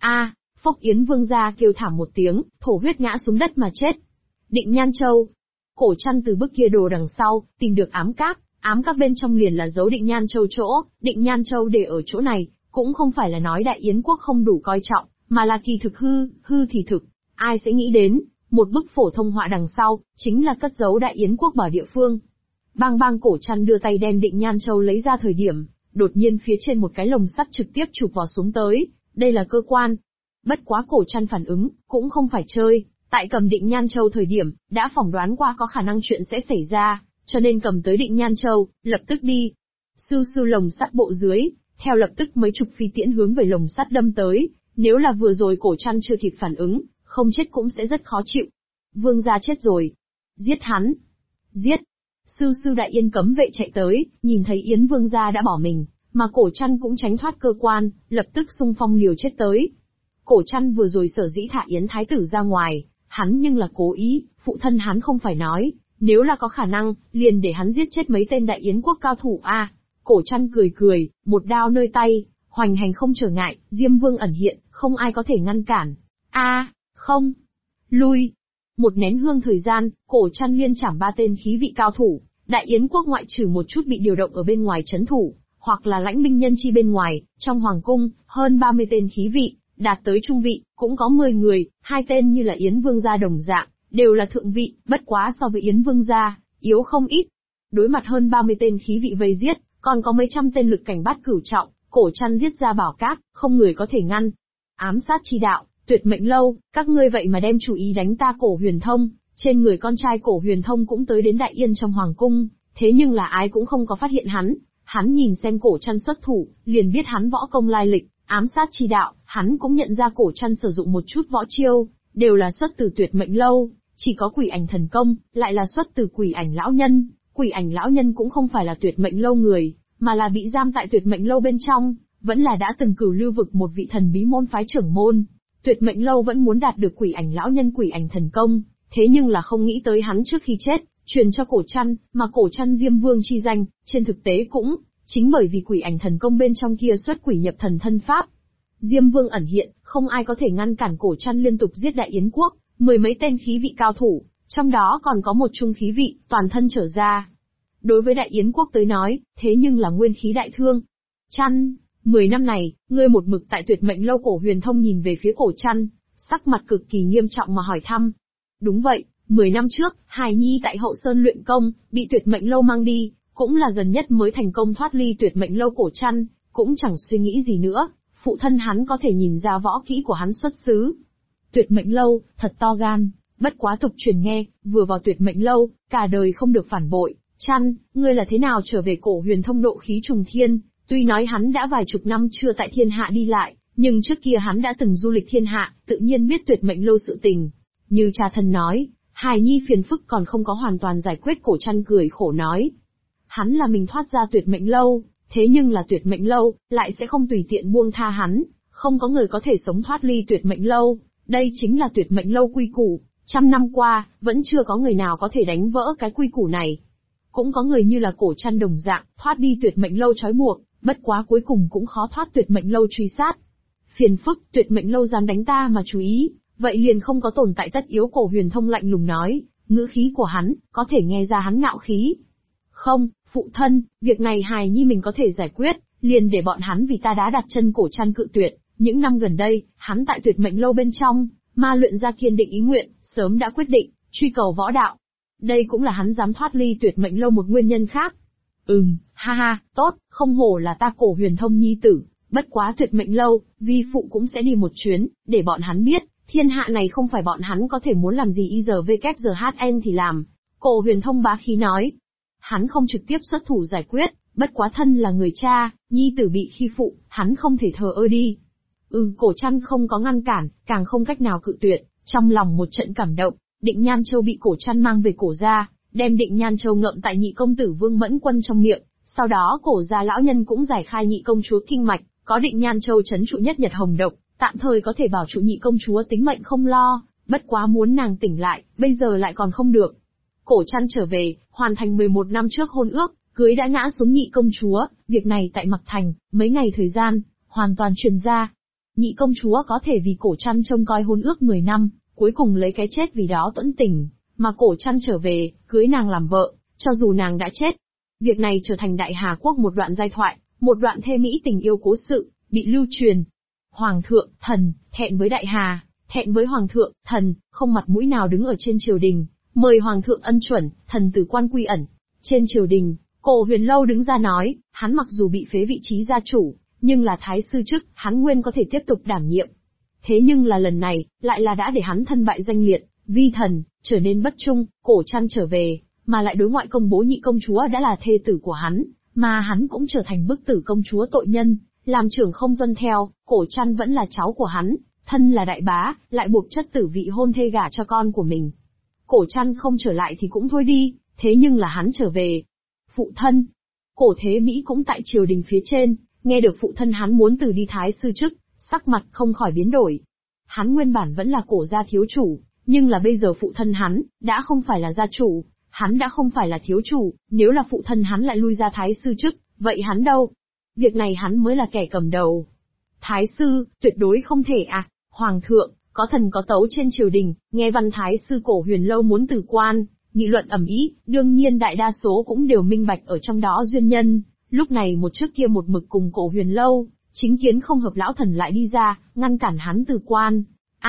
Phốc! Yến Vương gia kêu thảm một tiếng, thổ huyết ngã xuống đất mà chết. Định Nhan Châu. Cổ chăn từ bức kia đồ đằng sau, tìm được ám các bên trong liền là dấu Định Nhan Châu chỗ. Định Nhan Châu để ở chỗ này, cũng không phải là nói Đại Yến quốc không đủ coi trọng, mà là kỳ thực hư thì thực. Ai sẽ nghĩ đến, một bức phổ thông họa đằng sau, chính là cất giấu Đại Yến quốc bảo địa phương. Bang bang! Cổ chăn đưa tay đem Định Nhan Châu lấy ra thời điểm, đột nhiên phía trên một cái lồng sắt trực tiếp chụp vào xuống tới, đây là cơ quan. Bất quá cổ chăn phản ứng, cũng không phải chơi, tại cầm Định Nhan Châu thời điểm, đã phỏng đoán qua có khả năng chuyện sẽ xảy ra, cho nên cầm tới Định Nhan Châu, lập tức đi. Sưu lồng sắt bộ dưới, theo lập tức mấy chục phi tiễn hướng về lồng sắt đâm tới, nếu là vừa rồi cổ chăn chưa kịp phản ứng, không chết cũng sẽ rất khó chịu. Vương gia chết rồi. Giết hắn. Giết. Sưu Đại Yên cấm vệ chạy tới, nhìn thấy Yến Vương gia đã bỏ mình, mà cổ chăn cũng tránh thoát cơ quan, lập tức xung phong liều chết tới. Cổ chăn vừa rồi sở dĩ thả Yến Thái tử ra ngoài, hắn nhưng là cố ý, phụ thân hắn không phải nói, nếu là có khả năng, liền để hắn giết chết mấy tên Đại Yến quốc cao thủ. Cổ chăn cười, một đao nơi tay, hoành hành không trở ngại, Diêm Vương ẩn hiện, không ai có thể ngăn cản. Không. Lui. Một nén hương thời gian, cổ chăn liên chảm 3 tên khí vị cao thủ, Đại Yến quốc ngoại trừ một chút bị điều động ở bên ngoài trấn thủ, hoặc là lãnh binh nhân chi bên ngoài, trong hoàng cung, hơn 30 tên khí vị, đạt tới trung vị, cũng có 10 người, 2 tên như là Yến Vương gia đồng dạng, đều là thượng vị, bất quá so với Yến Vương gia, yếu không ít. Đối mặt hơn 30 tên khí vị vây giết, còn có mấy trăm tên lực cảnh bát cửu trọng, cổ chăn giết ra bảo cát, không người có thể ngăn. Ám sát chi đạo, Tuyệt Mệnh Lâu, các ngươi vậy mà đem chủ ý đánh ta Cổ Huyền Thông, Trên người con trai Cổ Huyền Thông cũng tới đến Đại Yên trong hoàng cung, thế nhưng là ai cũng không có phát hiện hắn. Hắn nhìn xem Cổ Trăn xuất thủ, liền biết hắn võ công lai lịch, ám sát chi đạo, hắn cũng nhận ra Cổ Trăn sử dụng một chút võ chiêu, đều là xuất từ Tuyệt Mệnh Lâu, chỉ có Quỷ Ảnh thần công, lại là xuất từ Quỷ Ảnh lão nhân. Quỷ Ảnh lão nhân cũng không phải là Tuyệt Mệnh Lâu người, mà là bị giam tại Tuyệt Mệnh Lâu bên trong, vẫn là đã từng Cửu Lưu vực một vị thần bí môn phái trưởng môn. Tuyệt Mệnh Lâu vẫn muốn đạt được Quỷ Ảnh lão nhân Quỷ Ảnh thần công, thế nhưng là không nghĩ tới hắn trước khi chết, truyền cho Cổ Trăn, mà Cổ Trăn Diêm Vương chi danh, trên thực tế cũng chính bởi vì Quỷ Ảnh thần công bên trong kia xuất quỷ nhập thần thân pháp. Diêm Vương ẩn hiện, không ai có thể ngăn cản Cổ Trăn liên tục giết Đại Yến quốc, 10 mấy tên khí vị cao thủ, trong đó còn có một trung khí vị, toàn thân trở ra. Đối với Đại Yến quốc tới nói, thế nhưng là nguyên khí đại thương. Trăn, 10 năm này, ngươi một mực tại Tuyệt Mệnh Lâu. Cổ Huyền Thông nhìn về phía Cổ Trăn, sắc mặt cực kỳ nghiêm trọng mà hỏi thăm. Đúng vậy, 10 năm trước, hài nhi tại Hậu Sơn luyện công, bị Tuyệt Mệnh Lâu mang đi, cũng là gần nhất mới thành công thoát ly Tuyệt Mệnh Lâu. Cổ Trăn cũng chẳng suy nghĩ gì nữa, phụ thân hắn có thể nhìn ra võ kỹ của hắn xuất xứ. Tuyệt Mệnh Lâu, thật to gan, bất quá tục truyền nghe, vừa vào Tuyệt Mệnh Lâu, cả đời không được phản bội. Trăn, ngươi là thế nào trở về? Cổ Huyền Thông độ khí trùng thiên, tuy nói hắn đã vài chục năm chưa tại thiên hạ đi lại, nhưng trước kia hắn đã từng du lịch thiên hạ, tự nhiên biết Tuyệt Mệnh Lâu sự tình. Như cha thân nói, hài nhi phiền phức còn không có hoàn toàn giải quyết. Cổ Trăn cười khổ nói. Hắn là mình thoát ra Tuyệt Mệnh Lâu, thế nhưng là Tuyệt Mệnh Lâu lại sẽ không tùy tiện buông tha hắn, không có người có thể sống thoát ly Tuyệt Mệnh Lâu, đây chính là Tuyệt Mệnh Lâu quy củ, trăm năm qua, vẫn chưa có người nào có thể đánh vỡ cái quy củ này. Cũng có người như là Cổ Trăn đồng dạng, thoát đi Tuyệt Mệnh Lâu trói buộc, bất quá cuối cùng cũng khó thoát Tuyệt Mệnh Lâu truy sát. Phiền phức, Tuyệt Mệnh Lâu dám đánh ta mà chú ý, vậy liền không có tồn tại tất yếu. Cổ Huyền Thông lạnh lùng nói, ngữ khí của hắn, có thể nghe ra hắn ngạo khí. Không, phụ thân, việc này hài nhi mình có thể giải quyết, liền để bọn hắn vì ta đá đặt chân. Cổ Trăn cự tuyệt, những năm gần đây, hắn tại Tuyệt Mệnh Lâu bên trong, ma luyện ra kiên định ý nguyện, sớm đã quyết định, truy cầu võ đạo. Đây cũng là hắn dám thoát ly Tuyệt Mệnh Lâu một nguyên nhân khác. Ha ha, tốt, không hổ là ta Cổ Huyền Thông nhi tử, bất quá Tuyệt Mệnh Lâu, vi phụ cũng sẽ đi một chuyến, để bọn hắn biết, thiên hạ này không phải bọn hắn có thể muốn làm gì IZVKZHN thì làm. Cổ Huyền Thông bá khí nói. Hắn không trực tiếp xuất thủ giải quyết, bất quá thân là người cha, nhi tử bị khi phụ, hắn không thể thờ ơ đi. Cổ Trăn không có ngăn cản, càng không cách nào cự tuyệt, trong lòng một trận cảm động. Định Nhan Châu bị Cổ Trăn mang về Cổ gia, đem Định Nhan Châu ngậm tại nhị công tử Vương Mẫn Quân trong miệng, sau đó Cổ gia lão nhân cũng giải khai nhị công chúa kinh mạch, có Định Nhan Châu trấn trụ nhất nhật hồng độc, tạm thời có thể bảo trụ nhị công chúa tính mệnh không lo, bất quá muốn nàng tỉnh lại, bây giờ lại còn không được. Cổ Trăn trở về, hoàn thành 11 năm trước hôn ước, cưới đã ngã xuống nhị công chúa, việc này tại Mặc Thành, mấy ngày thời gian, hoàn toàn truyền ra. Nhị công chúa có thể vì Cổ Trăn trông coi hôn ước 10 năm, cuối cùng lấy cái chết vì đó tuẫn tình, mà Cổ Trăn trở về, cưới nàng làm vợ, cho dù nàng đã chết. Việc này trở thành Đại Hà Quốc một đoạn giai thoại, một đoạn thê mỹ tình yêu cố sự, bị lưu truyền. Hoàng thượng, thần, thẹn với Đại Hà, thẹn với Hoàng thượng, thần, không mặt mũi nào đứng ở trên triều đình, mời Hoàng thượng ân chuẩn, thần từ quan quy ẩn. Trên triều đình, Cổ Huyền Lâu đứng ra nói, hắn mặc dù bị phế vị trí gia chủ, nhưng là thái sư chức, hắn nguyên có thể tiếp tục đảm nhiệm. Thế nhưng là lần này, lại là đã để hắn thân bại danh liệt, vi thần, trở nên bất trung. Cổ Trăn trở về, mà lại đối ngoại công bố nhị công chúa đã là thê tử của hắn, mà hắn cũng trở thành bức tử công chúa tội nhân, làm trưởng không tuân theo. Cổ Trăn vẫn là cháu của hắn, thân là đại bá, lại buộc chất tử vị hôn thê gả cho con của mình. Cổ Trăn không trở lại thì cũng thôi đi, thế nhưng là hắn trở về. Phụ thân, Cổ Thế Mỹ cũng tại triều đình phía trên, nghe được phụ thân hắn muốn từ đi thái sư chức, sắc mặt không khỏi biến đổi. Hắn nguyên bản vẫn là Cổ gia thiếu chủ, nhưng là bây giờ phụ thân hắn, đã không phải là gia chủ, hắn đã không phải là thiếu chủ, nếu là phụ thân hắn lại lui ra thái sư chức, vậy hắn đâu? Việc này hắn mới là kẻ cầm đầu. Thái sư, tuyệt đối không thể à, Hoàng thượng, có thần có tấu trên triều đình, nghe văn thái sư Cổ Huyền Lâu muốn từ quan, nghị luận ầm ĩ, đương nhiên đại đa số cũng đều minh bạch ở trong đó duyên nhân. Lúc này một trước kia một mực cùng Cổ Huyền Lâu, chính kiến không hợp lão thần lại đi ra, ngăn cản hắn từ quan.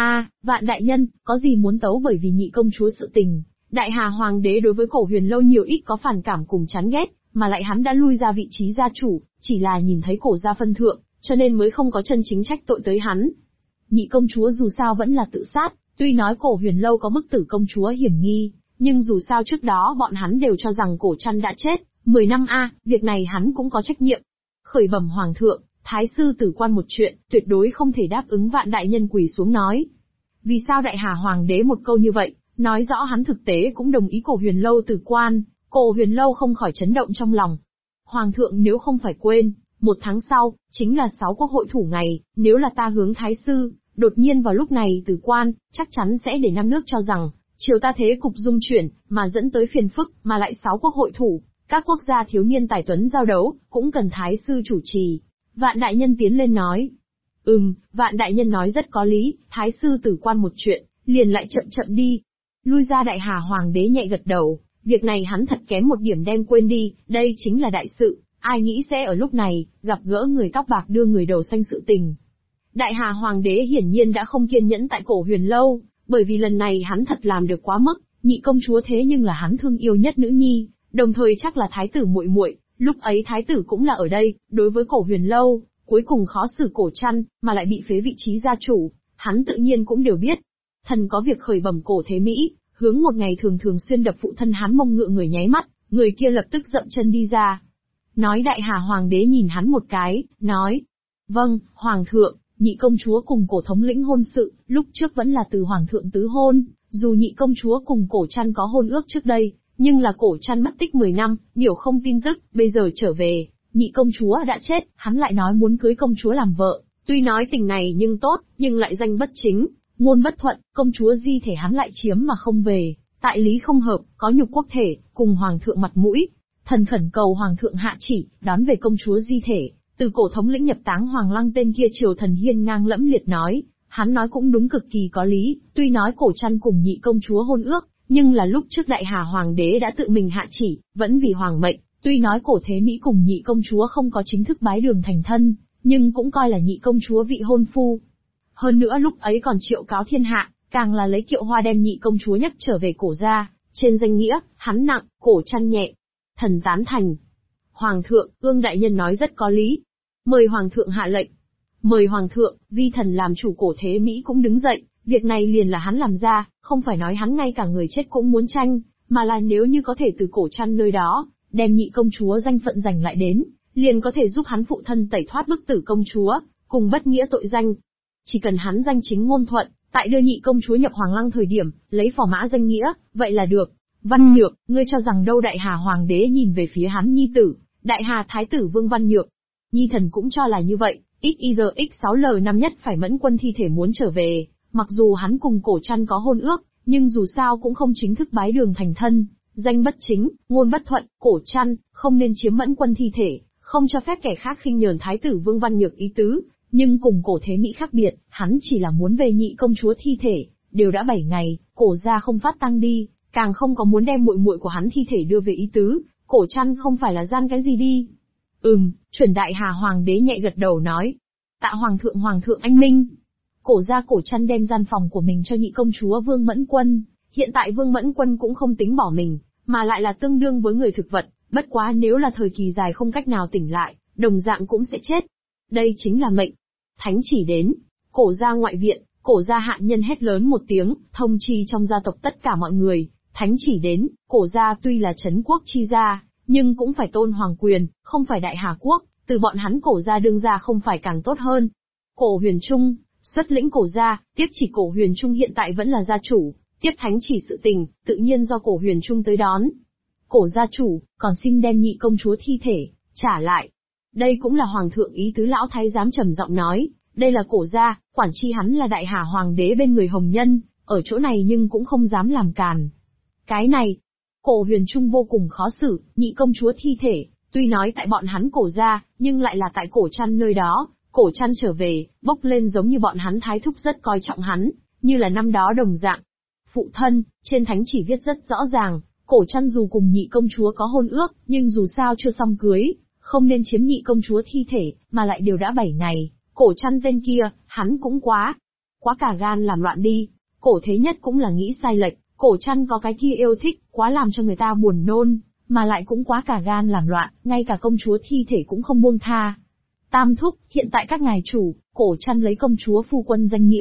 Vạn đại nhân, có gì muốn tấu? Bởi vì nhị công chúa sự tình, Đại Hà Hoàng đế đối với Cổ Huyền Lâu nhiều ít có phản cảm cùng chán ghét, mà lại hắn đã lui ra vị trí gia chủ, chỉ là nhìn thấy Cổ gia phân thượng, cho nên mới không có chân chính trách tội tới hắn. Nhị công chúa dù sao vẫn là tự sát, Tuy nói Cổ Huyền Lâu có bức tử công chúa hiểm nghi, nhưng dù sao trước đó bọn hắn đều cho rằng Cổ Trăn đã chết, 10 năm việc này hắn cũng có trách nhiệm. Khởi bẩm hoàng thượng, thái sư tử quan một chuyện, tuyệt đối không thể đáp ứng. Vạn đại nhân quỳ xuống nói. Vì sao đại hà hoàng đế một câu như vậy, nói rõ hắn thực tế cũng đồng ý Cổ Huyền Lâu tử quan. Cổ Huyền Lâu không khỏi chấn động trong lòng. Hoàng thượng nếu không phải quên, 1 tháng sau, chính là 6 quốc hội thủ ngày, nếu là ta hướng thái sư, đột nhiên vào lúc này tử quan, chắc chắn sẽ để năm nước cho rằng, triều ta thế cục dung chuyển, mà dẫn tới phiền phức, mà lại 6 quốc hội thủ, các quốc gia thiếu niên tài tuấn giao đấu, cũng cần thái sư chủ trì. Vạn đại nhân tiến lên nói. Vạn đại nhân nói rất có lý, thái sư tử quan một chuyện, liền lại chậm chậm đi. Lui ra đại hà hoàng đế nhẹ gật đầu, việc này hắn thật kém một điểm đem quên đi, đây chính là đại sự, ai nghĩ sẽ ở lúc này, gặp gỡ người tóc bạc đưa người đầu xanh sự tình. Đại hà hoàng đế hiển nhiên đã không kiên nhẫn tại Cổ Huyền Lâu, bởi vì lần này hắn thật làm được quá mức, nhị công chúa thế nhưng là hắn thương yêu nhất nữ nhi, đồng thời chắc là thái tử muội muội, lúc ấy thái tử cũng là ở đây, đối với Cổ Huyền Lâu, cuối cùng khó xử Cổ Trăn, mà lại bị phế vị trí gia chủ, hắn tự nhiên cũng đều biết. Thần có việc khởi bẩm Cổ Thế Mỹ, hướng một ngày thường xuyên đập phụ thân hắn mông ngựa người nháy mắt, người kia lập tức dậm chân đi ra. Nói đại hà hoàng đế nhìn hắn một cái, nói. Vâng, hoàng thượng, nhị công chúa cùng Cổ thống lĩnh hôn sự, lúc trước vẫn là từ hoàng thượng tứ hôn, dù nhị công chúa cùng Cổ Trăn có hôn ước trước đây, nhưng là Cổ Trăn mất tích 10 năm, biểu không tin tức, bây giờ trở về, nhị công chúa đã chết, hắn lại nói muốn cưới công chúa làm vợ, tuy nói tình này nhưng tốt, nhưng lại danh bất chính, ngôn bất thuận, công chúa di thể hắn lại chiếm mà không về, tại lý không hợp, có nhục quốc thể, cùng hoàng thượng mặt mũi. Thần khẩn cầu hoàng thượng hạ chỉ, đón về công chúa di thể, từ Cổ thống lĩnh nhập táng Hoàng Lăng tên kia. Triều thần hiên ngang lẫm liệt nói, hắn nói cũng đúng, cực kỳ có lý, tuy nói Cổ Trăn cùng nhị công chúa hôn ước, nhưng là lúc trước đại hà hoàng đế đã tự mình hạ chỉ, vẫn vì hoàng mệnh, tuy nói Cổ Thế Mỹ cùng nhị công chúa không có chính thức bái đường thành thân, nhưng cũng coi là nhị công chúa vị hôn phu. Hơn nữa lúc ấy còn triệu cáo thiên hạ, càng là lấy kiệu hoa đem nhị công chúa nhắc trở về Cổ gia, trên danh nghĩa, hắn nặng, Cổ Trăn nhẹ. Thần tán thành. Hoàng thượng, Ương đại nhân nói rất có lý. Mời hoàng thượng hạ lệnh. Mời hoàng thượng, vi thần làm chủ. Cổ Thế Mỹ cũng đứng dậy, việc này liền là hắn làm ra, không phải nói hắn ngay cả người chết cũng muốn tranh, mà là nếu như có thể từ Cổ Trăn nơi đó, đem nhị công chúa danh phận giành lại đến, liền có thể giúp hắn phụ thân tẩy thoát bức tử công chúa, cùng bất nghĩa tội danh. Chỉ cần hắn danh chính ngôn thuận, tại đưa nhị công chúa nhập Hoàng Lăng thời điểm, lấy phò mã danh nghĩa, vậy là được. Văn Nhược, ngươi cho rằng đâu? Đại hà hoàng đế nhìn về phía hắn nhi tử, đại hà thái tử Vương Văn Nhược. Nhi thần cũng cho là như vậy, XYZ6L năm nhất phải mẫn quân thi thể muốn trở về, mặc dù hắn cùng Cổ Trăn có hôn ước, nhưng dù sao cũng không chính thức bái đường thành thân, danh bất chính, ngôn bất thuận, Cổ Trăn không nên chiếm mẫn quân thi thể, không cho phép kẻ khác khinh nhờn thái tử Vương Văn Nhược ý tứ, nhưng cùng Cổ Thế Mỹ khác biệt, hắn chỉ là muốn về nhị công chúa thi thể, đều đã 7 ngày, Cổ gia không phát tang đi, càng không có muốn đem muội muội của hắn thi thể đưa về ý tứ, Cổ Trăn không phải là gian cái gì đi. Chuẩn đại hà hoàng đế nhẹ gật đầu nói. Tạ hoàng thượng anh minh. Cổ gia Cổ Trăn đem gian phòng của mình cho nhị công chúa Vương Mẫn Quân, hiện tại Vương Mẫn Quân cũng không tính bỏ mình, mà lại là tương đương với người thực vật, bất quá nếu là thời kỳ dài không cách nào tỉnh lại, đồng dạng cũng sẽ chết. Đây chính là mệnh. Thánh chỉ đến, Cổ gia ngoại viện, Cổ gia hạ nhân hét lớn một tiếng, thông chi trong gia tộc tất cả mọi người. Thánh chỉ đến, Cổ gia tuy là trấn quốc chi gia, nhưng cũng phải tôn hoàng quyền, không phải đại hà quốc, từ bọn hắn Cổ gia đương gia không phải càng tốt hơn. Cổ Huyền Trung, xuất lĩnh Cổ gia, tiếp chỉ. Cổ Huyền Trung hiện tại vẫn là gia chủ, tiếp thánh chỉ sự tình, tự nhiên do Cổ Huyền Trung tới đón. Cổ gia chủ, còn xin đem nhị công chúa thi thể, trả lại. Đây cũng là hoàng thượng ý tứ. Lão thái giám trầm giọng nói, đây là Cổ gia, quản chi hắn là đại hà hoàng đế bên người hồng nhân, ở chỗ này nhưng cũng không dám làm càn. Cái này, Cổ Huyền Trung vô cùng khó xử, nhị công chúa thi thể, tuy nói tại bọn hắn Cổ gia, nhưng lại là tại Cổ Trăn nơi đó, Cổ Trăn trở về, bốc lên giống như bọn hắn thái thúc rất coi trọng hắn, như là năm đó đồng dạng. Phụ thân, trên thánh chỉ viết rất rõ ràng, Cổ Trăn dù cùng nhị công chúa có hôn ước, nhưng dù sao chưa xong cưới, không nên chiếm nhị công chúa thi thể, mà lại đều đã 7 ngày, Cổ Trăn tên kia, hắn cũng quá cả gan làm loạn đi. Cổ Thế Nhất cũng là nghĩ sai lệch, Cổ Trăn có cái kia yêu thích, quá làm cho người ta buồn nôn, mà lại cũng quá cả gan làm loạn, ngay cả công chúa thi thể cũng không buông tha. Tam thúc, hiện tại các ngài chủ, Cổ Trăn lấy công chúa phu quân danh nghĩa,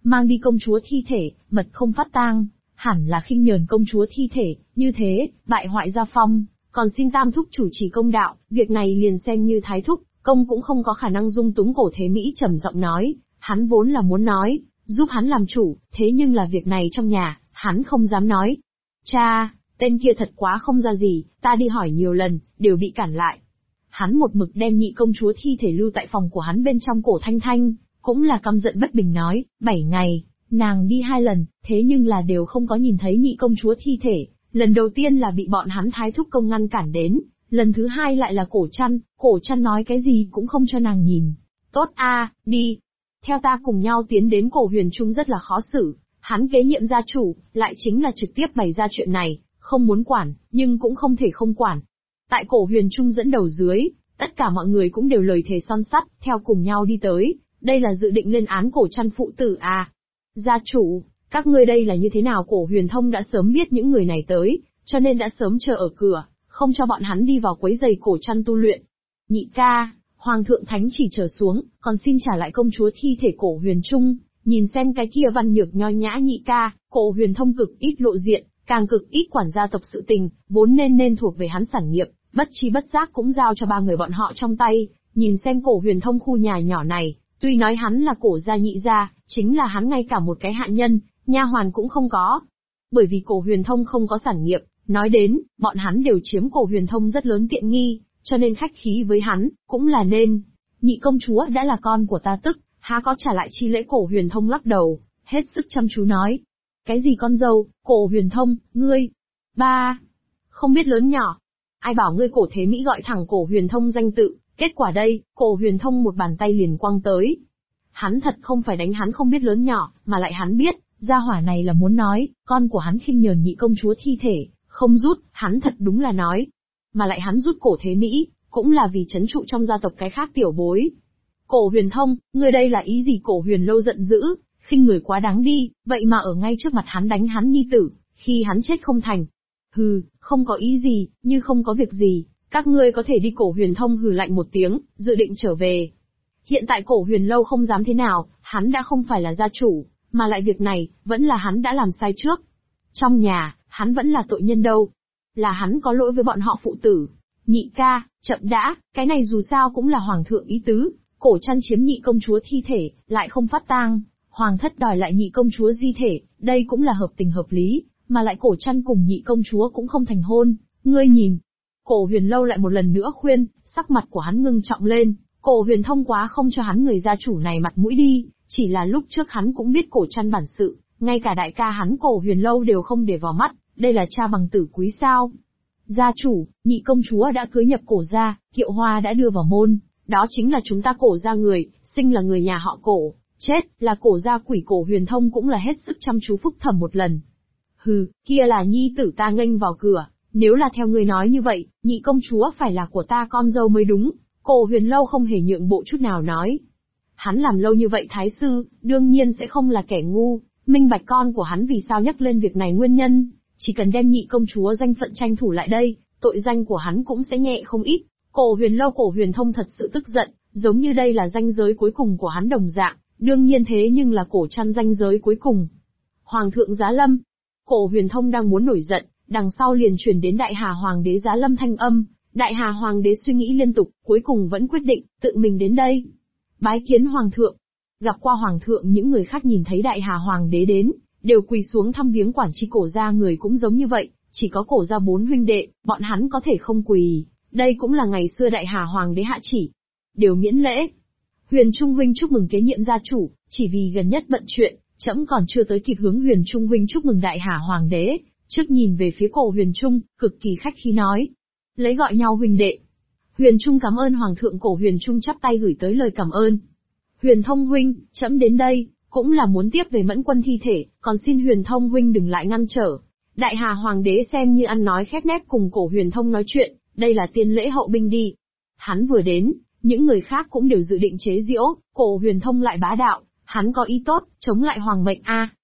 mang đi công chúa thi thể, mật không phát tang, hẳn là khinh nhờn công chúa thi thể, như thế, bại hoại gia phong, còn xin tam thúc chủ trì công đạo, việc này liền xem như thái thúc, công cũng không có khả năng dung túng. Cổ Thế Mỹ trầm giọng nói, hắn vốn là muốn nói, giúp hắn làm chủ, thế nhưng là việc này trong nhà, hắn không dám nói. Cha, tên kia thật quá không ra gì, ta đi hỏi nhiều lần, đều bị cản lại. Hắn một mực đem nhị công chúa thi thể lưu tại phòng của hắn bên trong. Cổ Thanh Thanh cũng là căm giận bất bình nói, 7 ngày, nàng đi 2 lần, thế nhưng là đều không có nhìn thấy nhị công chúa thi thể. Lần đầu tiên là bị bọn hắn thái thúc công ngăn cản đến, lần thứ 2 lại là Cổ Chăn nói cái gì cũng không cho nàng nhìn. Tốt a, đi. Theo ta cùng nhau tiến đến. Cổ Huyền Trung rất là khó xử, hắn kế nhiệm gia chủ, lại chính là trực tiếp bày ra chuyện này, không muốn quản, nhưng cũng không thể không quản. Tại Cổ Huyền Trung dẫn đầu dưới, tất cả mọi người cũng đều lời thề son sắt, theo cùng nhau đi tới, đây là dự định lên án Cổ Chăn phụ tử à. Gia chủ, các ngươi đây là như thế nào? Cổ Huyền Thông đã sớm biết những người này tới, cho nên đã sớm chờ ở cửa, không cho bọn hắn đi vào quấy rầy Cổ Chăn tu luyện. Nhị ca, Hoàng thượng thánh chỉ trở xuống, còn xin trả lại công chúa thi thể. Cổ Huyền Trung, nhìn xem cái kia văn nhược nho nhã nhị ca, Cổ Huyền Thông cực ít lộ diện, càng cực ít quản gia tộc sự tình, vốn nên thuộc về hắn sản nghiệp, bất chi bất giác cũng giao cho 3 người bọn họ trong tay. Nhìn xem Cổ Huyền Thông khu nhà nhỏ này, tuy nói hắn là Cổ gia nhị gia, chính là hắn ngay cả một cái hạ nhân, nha hoàn cũng không có. Bởi vì Cổ Huyền Thông không có sản nghiệp, nói đến, bọn hắn đều chiếm Cổ Huyền Thông rất lớn tiện nghi, cho nên khách khí với hắn, cũng là nên. Nhị công chúa đã là con của ta tức, há có trả lại chi lễ? Cổ Huyền Thông lắc đầu, hết sức chăm chú nói. Cái gì con dâu? Cổ Huyền Thông, ngươi, ba, không biết lớn nhỏ. Ai bảo ngươi? Cổ Thế Mỹ gọi thẳng Cổ Huyền Thông danh tự, kết quả đây, Cổ Huyền Thông một bàn tay liền quăng tới. Hắn thật không phải đánh hắn không biết lớn nhỏ, mà lại hắn biết, gia hỏa này là muốn nói, con của hắn khinh nhờn nhị công chúa thi thể, không rút, hắn thật đúng là nói. Mà lại hắn rút Cổ Thế Mỹ, cũng là vì trấn trụ trong gia tộc cái khác tiểu bối. Cổ Huyền Thông, ngươi đây là ý gì? Cổ Huyền Lâu giận dữ, khinh người quá đáng đi, vậy mà ở ngay trước mặt hắn đánh hắn nhi tử, khi hắn chết không thành. Hừ, không có ý gì, như không có việc gì, các ngươi có thể đi. Cổ Huyền Thông hừ lạnh một tiếng, dự định trở về. Hiện tại Cổ Huyền Lâu không dám thế nào, hắn đã không phải là gia chủ, mà lại việc này, vẫn là hắn đã làm sai trước. Trong nhà, hắn vẫn là tội nhân đâu. Là hắn có lỗi với bọn họ phụ tử. Nhị ca, chậm đã, cái này dù sao cũng là Hoàng thượng ý tứ, Cổ Chăn chiếm nhị công chúa thi thể, lại không phát tang, Hoàng thất đòi lại nhị công chúa di thể, đây cũng là hợp tình hợp lý, mà lại Cổ Chăn cùng nhị công chúa cũng không thành hôn, ngươi nhìn. Cổ Huyền Lâu lại một lần nữa khuyên, sắc mặt của hắn ngưng trọng lên. Cổ Huyền Thông quá không cho hắn người gia chủ này mặt mũi đi, chỉ là lúc trước hắn cũng biết Cổ Chăn bản sự, ngay cả đại ca hắn Cổ Huyền Lâu đều không để vào mắt, đây là cha bằng tử quý sao. Gia chủ, nhị công chúa đã cưới nhập Cổ gia, kiệu hoa đã đưa vào môn, đó chính là chúng ta Cổ gia người, sinh là người nhà họ Cổ, chết là Cổ gia quỷ. Cổ Huyền Thông cũng là hết sức chăm chú phúc thẩm một lần. Hừ, kia là nhi tử ta nghênh vào cửa, nếu là theo người nói như vậy, nhị công chúa phải là của ta con dâu mới đúng. Cổ Huyền Lâu không hề nhượng bộ chút nào nói. Hắn làm lâu như vậy thái sư, đương nhiên sẽ không là kẻ ngu, minh bạch con của hắn vì sao nhắc lên việc này nguyên nhân, chỉ cần đem nhị công chúa danh phận tranh thủ lại đây, tội danh của hắn cũng sẽ nhẹ không ít. Cổ Huyền Lâu Cổ Huyền Thông thật sự tức giận, giống như đây là ranh giới cuối cùng của hắn đồng dạng, đương nhiên thế nhưng là Cổ Chăn ranh giới cuối cùng. Hoàng thượng giá lâm. Cổ Huyền Thông đang muốn nổi giận, đằng sau liền truyền đến Đại Hà Hoàng đế giá lâm thanh âm. Đại Hà Hoàng đế suy nghĩ liên tục, cuối cùng vẫn quyết định, tự mình đến đây. Bái kiến Hoàng thượng. Gặp qua Hoàng thượng, những người khác nhìn thấy Đại Hà Hoàng đế đến, đều quỳ xuống thăm viếng. Quản tri Cổ gia người cũng giống như vậy, chỉ có Cổ gia 4 huynh đệ, bọn hắn có thể không quỳ. Đây cũng là ngày xưa Đại Hà Hoàng đế hạ chỉ. Đều miễn lễ. Huyền Trung huynh chúc mừng kế nhiệm gia chủ, chỉ vì gần nhất bận chuyện, trẫm còn chưa tới kịp hướng Huyền Trung huynh chúc mừng Đại Hà Hoàng đế. Trước nhìn về phía Cổ Huyền Trung, cực kỳ khách khí nói. Lấy gọi nhau huynh đệ. Huyền Trung cảm ơn Hoàng thượng. Cổ Huyền Trung chắp tay gửi tới lời cảm ơn. Huyền Thông huynh, trẫm đến đây, cũng là muốn tiếp về Mẫn Quân thi thể, còn xin Huyền Thông huynh đừng lại ngăn trở. Đại Hà Hoàng đế xem như ăn nói khép nép cùng Cổ Huyền Thông nói chuyện, đây là tiên lễ hậu binh đi. Hắn vừa đến, những người khác cũng đều dự định chế giễu, Cổ Huyền Thông lại bá đạo, hắn có ý tốt, chống lại hoàng mệnh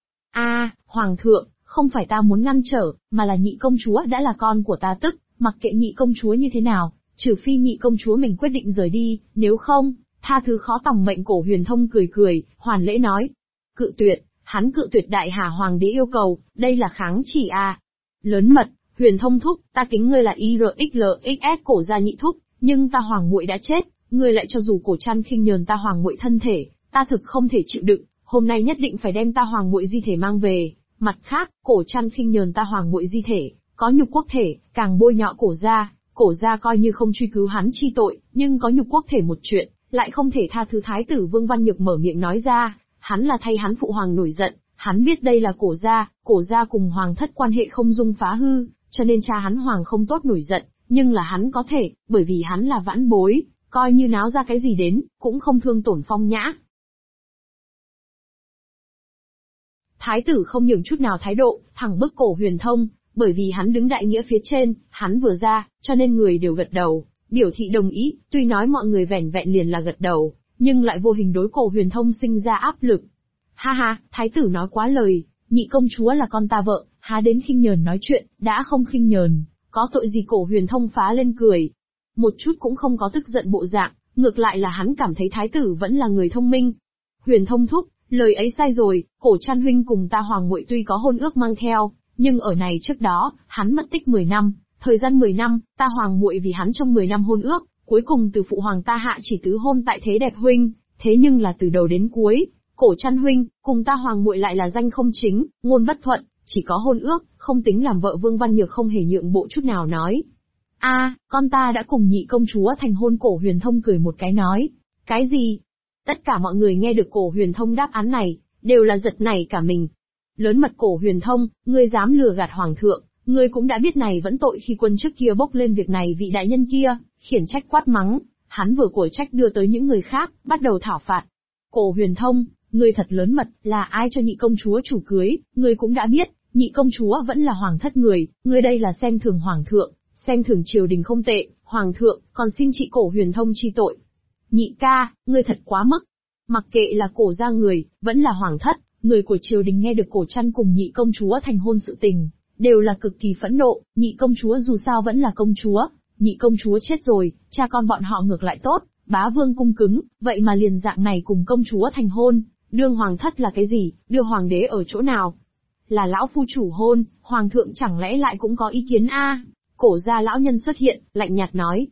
a. Hoàng thượng, không phải ta muốn ngăn trở, mà là nhị công chúa đã là con của ta tức, mặc kệ nhị công chúa như thế nào, trừ phi nhị công chúa mình quyết định rời đi, nếu không, tha thứ khó tòng mệnh. Cổ Huyền Thông cười cười, hoàn lễ nói. Cự tuyệt, Hắn cự tuyệt đại hà hoàng đế yêu cầu, đây là kháng chỉ à. Lớn mật, Huyền Thông thúc, ta kính ngươi là IRXLXS cổ gia nhị thúc, nhưng ta hoàng muội đã chết, ngươi lại cho dù cổ trăn khinh nhờn ta hoàng muội thân thể, ta thực không thể chịu đựng, hôm nay nhất định phải đem ta hoàng muội di thể mang về. Mặt khác, cổ trăn khinh nhờn ta hoàng muội di thể, có nhục quốc thể, càng bôi nhọ cổ gia coi như không truy cứu hắn chi tội, nhưng có nhục quốc thể một chuyện, lại không thể tha thứ. Thái tử Vương Văn Nhược mở miệng nói ra, hắn là thay hắn phụ hoàng nổi giận, hắn biết đây là cổ gia cùng hoàng thất quan hệ không dung phá hư, cho nên cha hắn hoàng không tốt nổi giận, nhưng là hắn có thể, bởi vì hắn là vãn bối, coi như náo ra cái gì đến, cũng không thương tổn phong nhã. Thái tử không nhường chút nào thái độ, thẳng bức cổ Huyền Thông, bởi vì hắn đứng đại nghĩa phía trên, hắn vừa ra, cho nên người đều gật đầu, biểu thị đồng ý, tuy nói mọi người vẻn vẹn liền là gật đầu, nhưng lại vô hình đối cổ Huyền Thông sinh ra áp lực. Ha ha, thái tử nói quá lời, nhị công chúa là con ta vợ, há đến khinh nhờn nói chuyện, đã không khinh nhờn, có tội gì? Cổ Huyền Thông phá lên cười, một chút cũng không có tức giận bộ dạng, ngược lại là hắn cảm thấy thái tử vẫn là người thông minh. Huyền Thông thúc, lời ấy sai rồi, cổ trăn huynh cùng ta hoàng muội tuy có hôn ước mang theo, nhưng ở này trước đó, hắn mất tích 10 năm, thời gian 10 năm, ta hoàng muội vì hắn trong 10 năm hôn ước, cuối cùng từ phụ hoàng ta hạ chỉ tứ hôn tại thế đẹp huynh, thế nhưng là từ đầu đến cuối, cổ trăn huynh, cùng ta hoàng muội lại là danh không chính, ngôn bất thuận, chỉ có hôn ước, không tính làm vợ. Vương Văn Nhược không hề nhượng bộ chút nào nói. Con ta đã cùng nhị công chúa thành hôn. Cổ Huyền Thông cười một cái nói. Cái gì? Tất cả mọi người nghe được cổ Huyền Thông đáp án này, đều là giật nảy cả mình. Lớn mật cổ Huyền Thông, ngươi dám lừa gạt hoàng thượng, ngươi cũng đã biết này vẫn tội. Khi quân trước kia bốc lên việc này, vị đại nhân kia, khiển trách quát mắng, hắn vừa của trách đưa tới những người khác, bắt đầu thảo phạt. Cổ Huyền Thông, ngươi thật lớn mật, là ai cho nhị công chúa chủ cưới, ngươi cũng đã biết, nhị công chúa vẫn là hoàng thất người, ngươi đây là xem thường hoàng thượng, xem thường triều đình không tệ, hoàng thượng, còn xin trị cổ Huyền Thông chi tội. Nhị ca, ngươi thật quá mức. Mặc kệ là cổ gia người, vẫn là hoàng thất, người của triều đình nghe được cổ trăn cùng nhị công chúa thành hôn sự tình, đều là cực kỳ phẫn nộ. Nhị công chúa dù sao vẫn là công chúa, nhị công chúa chết rồi, cha con bọn họ ngược lại tốt, bá vương cung cứng, vậy mà liền dạng này cùng công chúa thành hôn, đương hoàng thất là cái gì, đưa hoàng đế ở chỗ nào? Là lão phu chủ hôn, hoàng thượng chẳng lẽ lại cũng có ý kiến a? Cổ gia lão nhân xuất hiện, lạnh nhạt nói.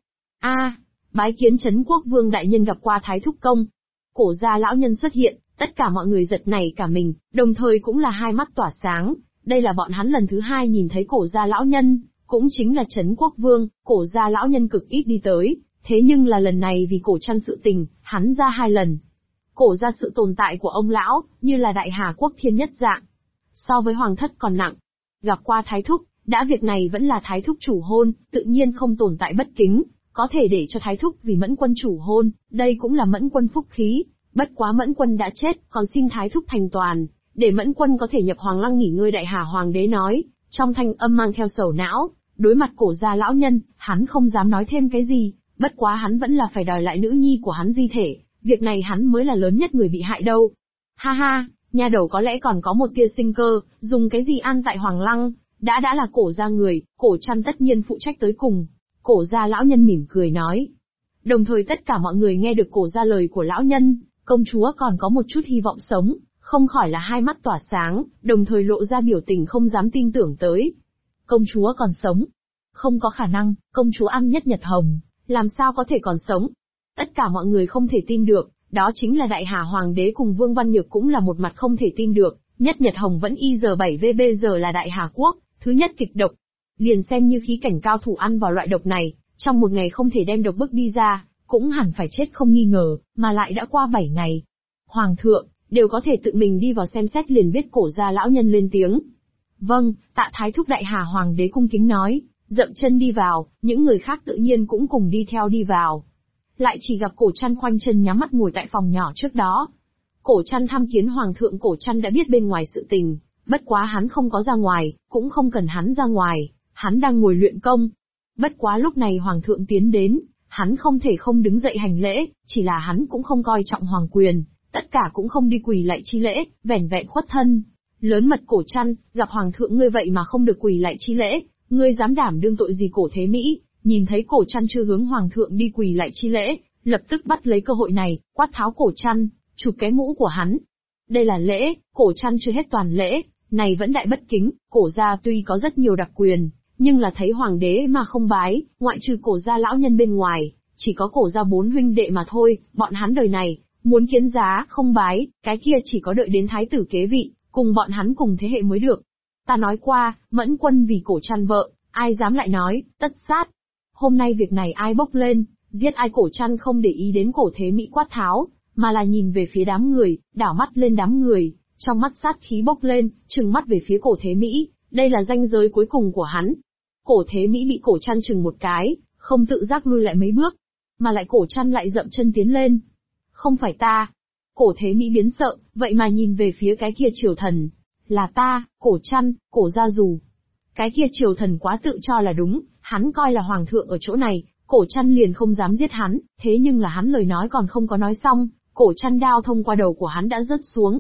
Bái kiến Trấn Quốc Vương đại nhân gặp qua Thái thúc công. Cổ gia lão nhân xuất hiện, tất cả mọi người giật nảy cả mình, đồng thời cũng là hai mắt tỏa sáng, đây là bọn hắn lần thứ hai nhìn thấy cổ gia lão nhân, cũng chính là Trấn Quốc Vương. Cổ gia lão nhân cực ít đi tới, thế nhưng là lần này vì cổ trăn sự tình, hắn ra 2 lần. Cổ gia sự tồn tại của ông lão, như là đại hà quốc thiên nhất dạng. So với hoàng thất còn nặng. Gặp qua Thái thúc, đã việc này vẫn là Thái thúc chủ hôn, tự nhiên không tồn tại bất kính, có thể để cho Thái thúc vì Mẫn quân chủ hôn, đây cũng là Mẫn quân phúc khí. Bất quá Mẫn quân đã chết, còn xin Thái thúc thành toàn, để Mẫn quân có thể nhập hoàng lăng nghỉ ngơi. Đại hà hoàng đế nói, trong thanh âm mang theo sầu não. Đối mặt cổ gia lão nhân, hắn không dám nói thêm cái gì, bất quá hắn vẫn là phải đòi lại nữ nhi của hắn di thể, việc này hắn mới là lớn nhất người bị hại đâu. Ha ha, nhà đầu có lẽ còn có một tia sinh cơ, dùng cái gì an tại hoàng lăng, đã là cổ gia người, cổ trăn tất nhiên phụ trách tới cùng. Cổ gia lão nhân mỉm cười nói. Đồng thời tất cả mọi người nghe được cổ gia lời của lão nhân, công chúa còn có một chút hy vọng sống, không khỏi là hai mắt tỏa sáng, đồng thời lộ ra biểu tình không dám tin tưởng tới. Công chúa còn sống? Không có khả năng, công chúa ăn nhất nhật hồng, làm sao có thể còn sống? Tất cả mọi người không thể tin được, đó chính là đại hà hoàng đế cùng Vương Văn Nhược cũng là một mặt không thể tin được, nhất nhật hồng vẫn IR7VB giờ là đại hà quốc, thứ nhất kịch độc. Liền xem như khí cảnh cao thủ ăn vào loại độc này, trong một ngày không thể đem độc bức đi ra, cũng hẳn phải chết không nghi ngờ, mà lại đã qua 7 ngày. Hoàng thượng, đều có thể tự mình đi vào xem xét. Liền biết cổ gia lão nhân lên tiếng. Vâng, tạ Thái thúc. Đại hà hoàng đế cung kính nói, dậm chân đi vào, những người khác tự nhiên cũng cùng đi theo đi vào. Lại chỉ gặp cổ trăn khoanh chân nhắm mắt ngồi tại phòng nhỏ trước đó. Cổ trăn tham kiến hoàng thượng. Cổ trăn đã biết bên ngoài sự tình, bất quá hắn không có ra ngoài, cũng không cần hắn ra ngoài, hắn đang ngồi luyện công. Bất quá lúc này hoàng thượng tiến đến, hắn không thể không đứng dậy hành lễ, chỉ là hắn cũng không coi trọng hoàng quyền, tất cả cũng không đi quỳ lạy chi lễ, vẻn vẹn khuất thân. Lớn mật cổ trăn, gặp hoàng thượng ngươi vậy mà không được quỳ lạy chi lễ, ngươi dám đảm đương tội gì? Cổ Thế Mỹ, nhìn thấy cổ trăn chưa hướng hoàng thượng đi quỳ lạy chi lễ, lập tức bắt lấy cơ hội này, quát tháo cổ trăn, chụp cái mũ của hắn. Đây là lễ, cổ trăn chưa hết toàn lễ, này vẫn đại bất kính, cổ gia tuy có rất nhiều đặc quyền, nhưng là thấy hoàng đế mà không bái, ngoại trừ cổ gia lão nhân bên ngoài, chỉ có cổ gia 4 huynh đệ mà thôi, bọn hắn đời này, muốn kiến giá, không bái, cái kia chỉ có đợi đến thái tử kế vị, cùng bọn hắn cùng thế hệ mới được. Ta nói qua, Mẫn Quân vì cổ trăn vợ, ai dám lại nói, tất sát. Hôm nay việc này ai bốc lên, giết ai cổ trăn không để ý đến cổ thế Mỹ quát tháo, mà là nhìn về phía đám người, đảo mắt lên đám người, trong mắt sát khí bốc lên, trừng mắt về phía cổ thế Mỹ, đây là ranh giới cuối cùng của hắn. Cổ thế Mỹ bị cổ trăn chừng một cái, không tự giác lui lại mấy bước, mà lại cổ trăn lại dậm chân tiến lên. Không phải ta. Cổ thế Mỹ biến sợ, vậy mà nhìn về phía cái kia triều thần. Là ta, cổ trăn, cổ gia dù. Cái kia triều thần quá tự cho là đúng, hắn coi là hoàng thượng ở chỗ này, cổ trăn liền không dám giết hắn, thế nhưng là hắn lời nói còn không có nói xong, cổ trăn đao thông qua đầu của hắn đã rớt xuống.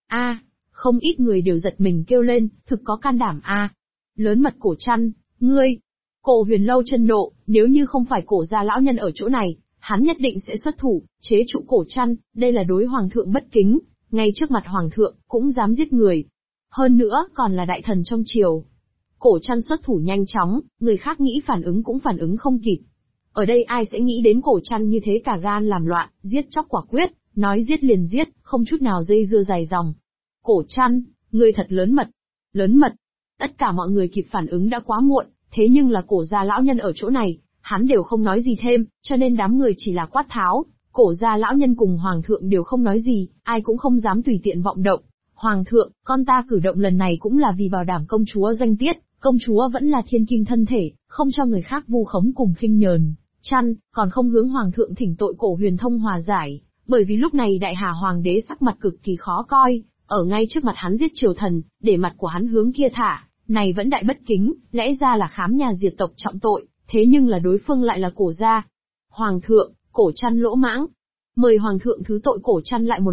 Không ít người đều giật mình kêu lên, thực có can đảm Lớn mật cổ trăn, ngươi. Cổ Huyền Lâu chân nộ, nếu như không phải cổ gia lão nhân ở chỗ này, hắn nhất định sẽ xuất thủ, chế trụ cổ trăn, đây là đối hoàng thượng bất kính, ngay trước mặt hoàng thượng, cũng dám giết người. Hơn nữa, còn là đại thần trong triều. Cổ trăn xuất thủ nhanh chóng, người khác nghĩ phản ứng cũng phản ứng không kịp. Ở đây ai sẽ nghĩ đến cổ trăn như thế cả gan làm loạn, giết chóc quả quyết, nói giết liền giết, không chút nào dây dưa dài dòng. Cổ trăn, ngươi thật lớn mật. Lớn mật. Tất cả mọi người kịp phản ứng đã quá muộn, thế nhưng là cổ gia lão nhân ở chỗ này, hắn đều không nói gì thêm, cho nên đám người chỉ là quát tháo, cổ gia lão nhân cùng hoàng thượng đều không nói gì, ai cũng không dám tùy tiện vọng động. Hoàng thượng, con ta cử động lần này cũng là vì bảo đảm công chúa danh tiết, công chúa vẫn là thiên kim thân thể, không cho người khác vu khống cùng khinh nhờn, chăn, còn không hướng hoàng thượng thỉnh tội cổ huyền thông hòa giải, bởi vì lúc này đại hà hoàng đế sắc mặt cực kỳ khó coi, ở ngay trước mặt hắn giết triều thần, để mặt của hắn hướng kia thả, này vẫn đại bất kính, lẽ ra là khám nhà diệt tộc trọng tội, thế nhưng là đối phương lại là cổ gia. Hoàng thượng, cổ trăn lỗ mãng, mời hoàng thượng thứ tội cổ trăn lại một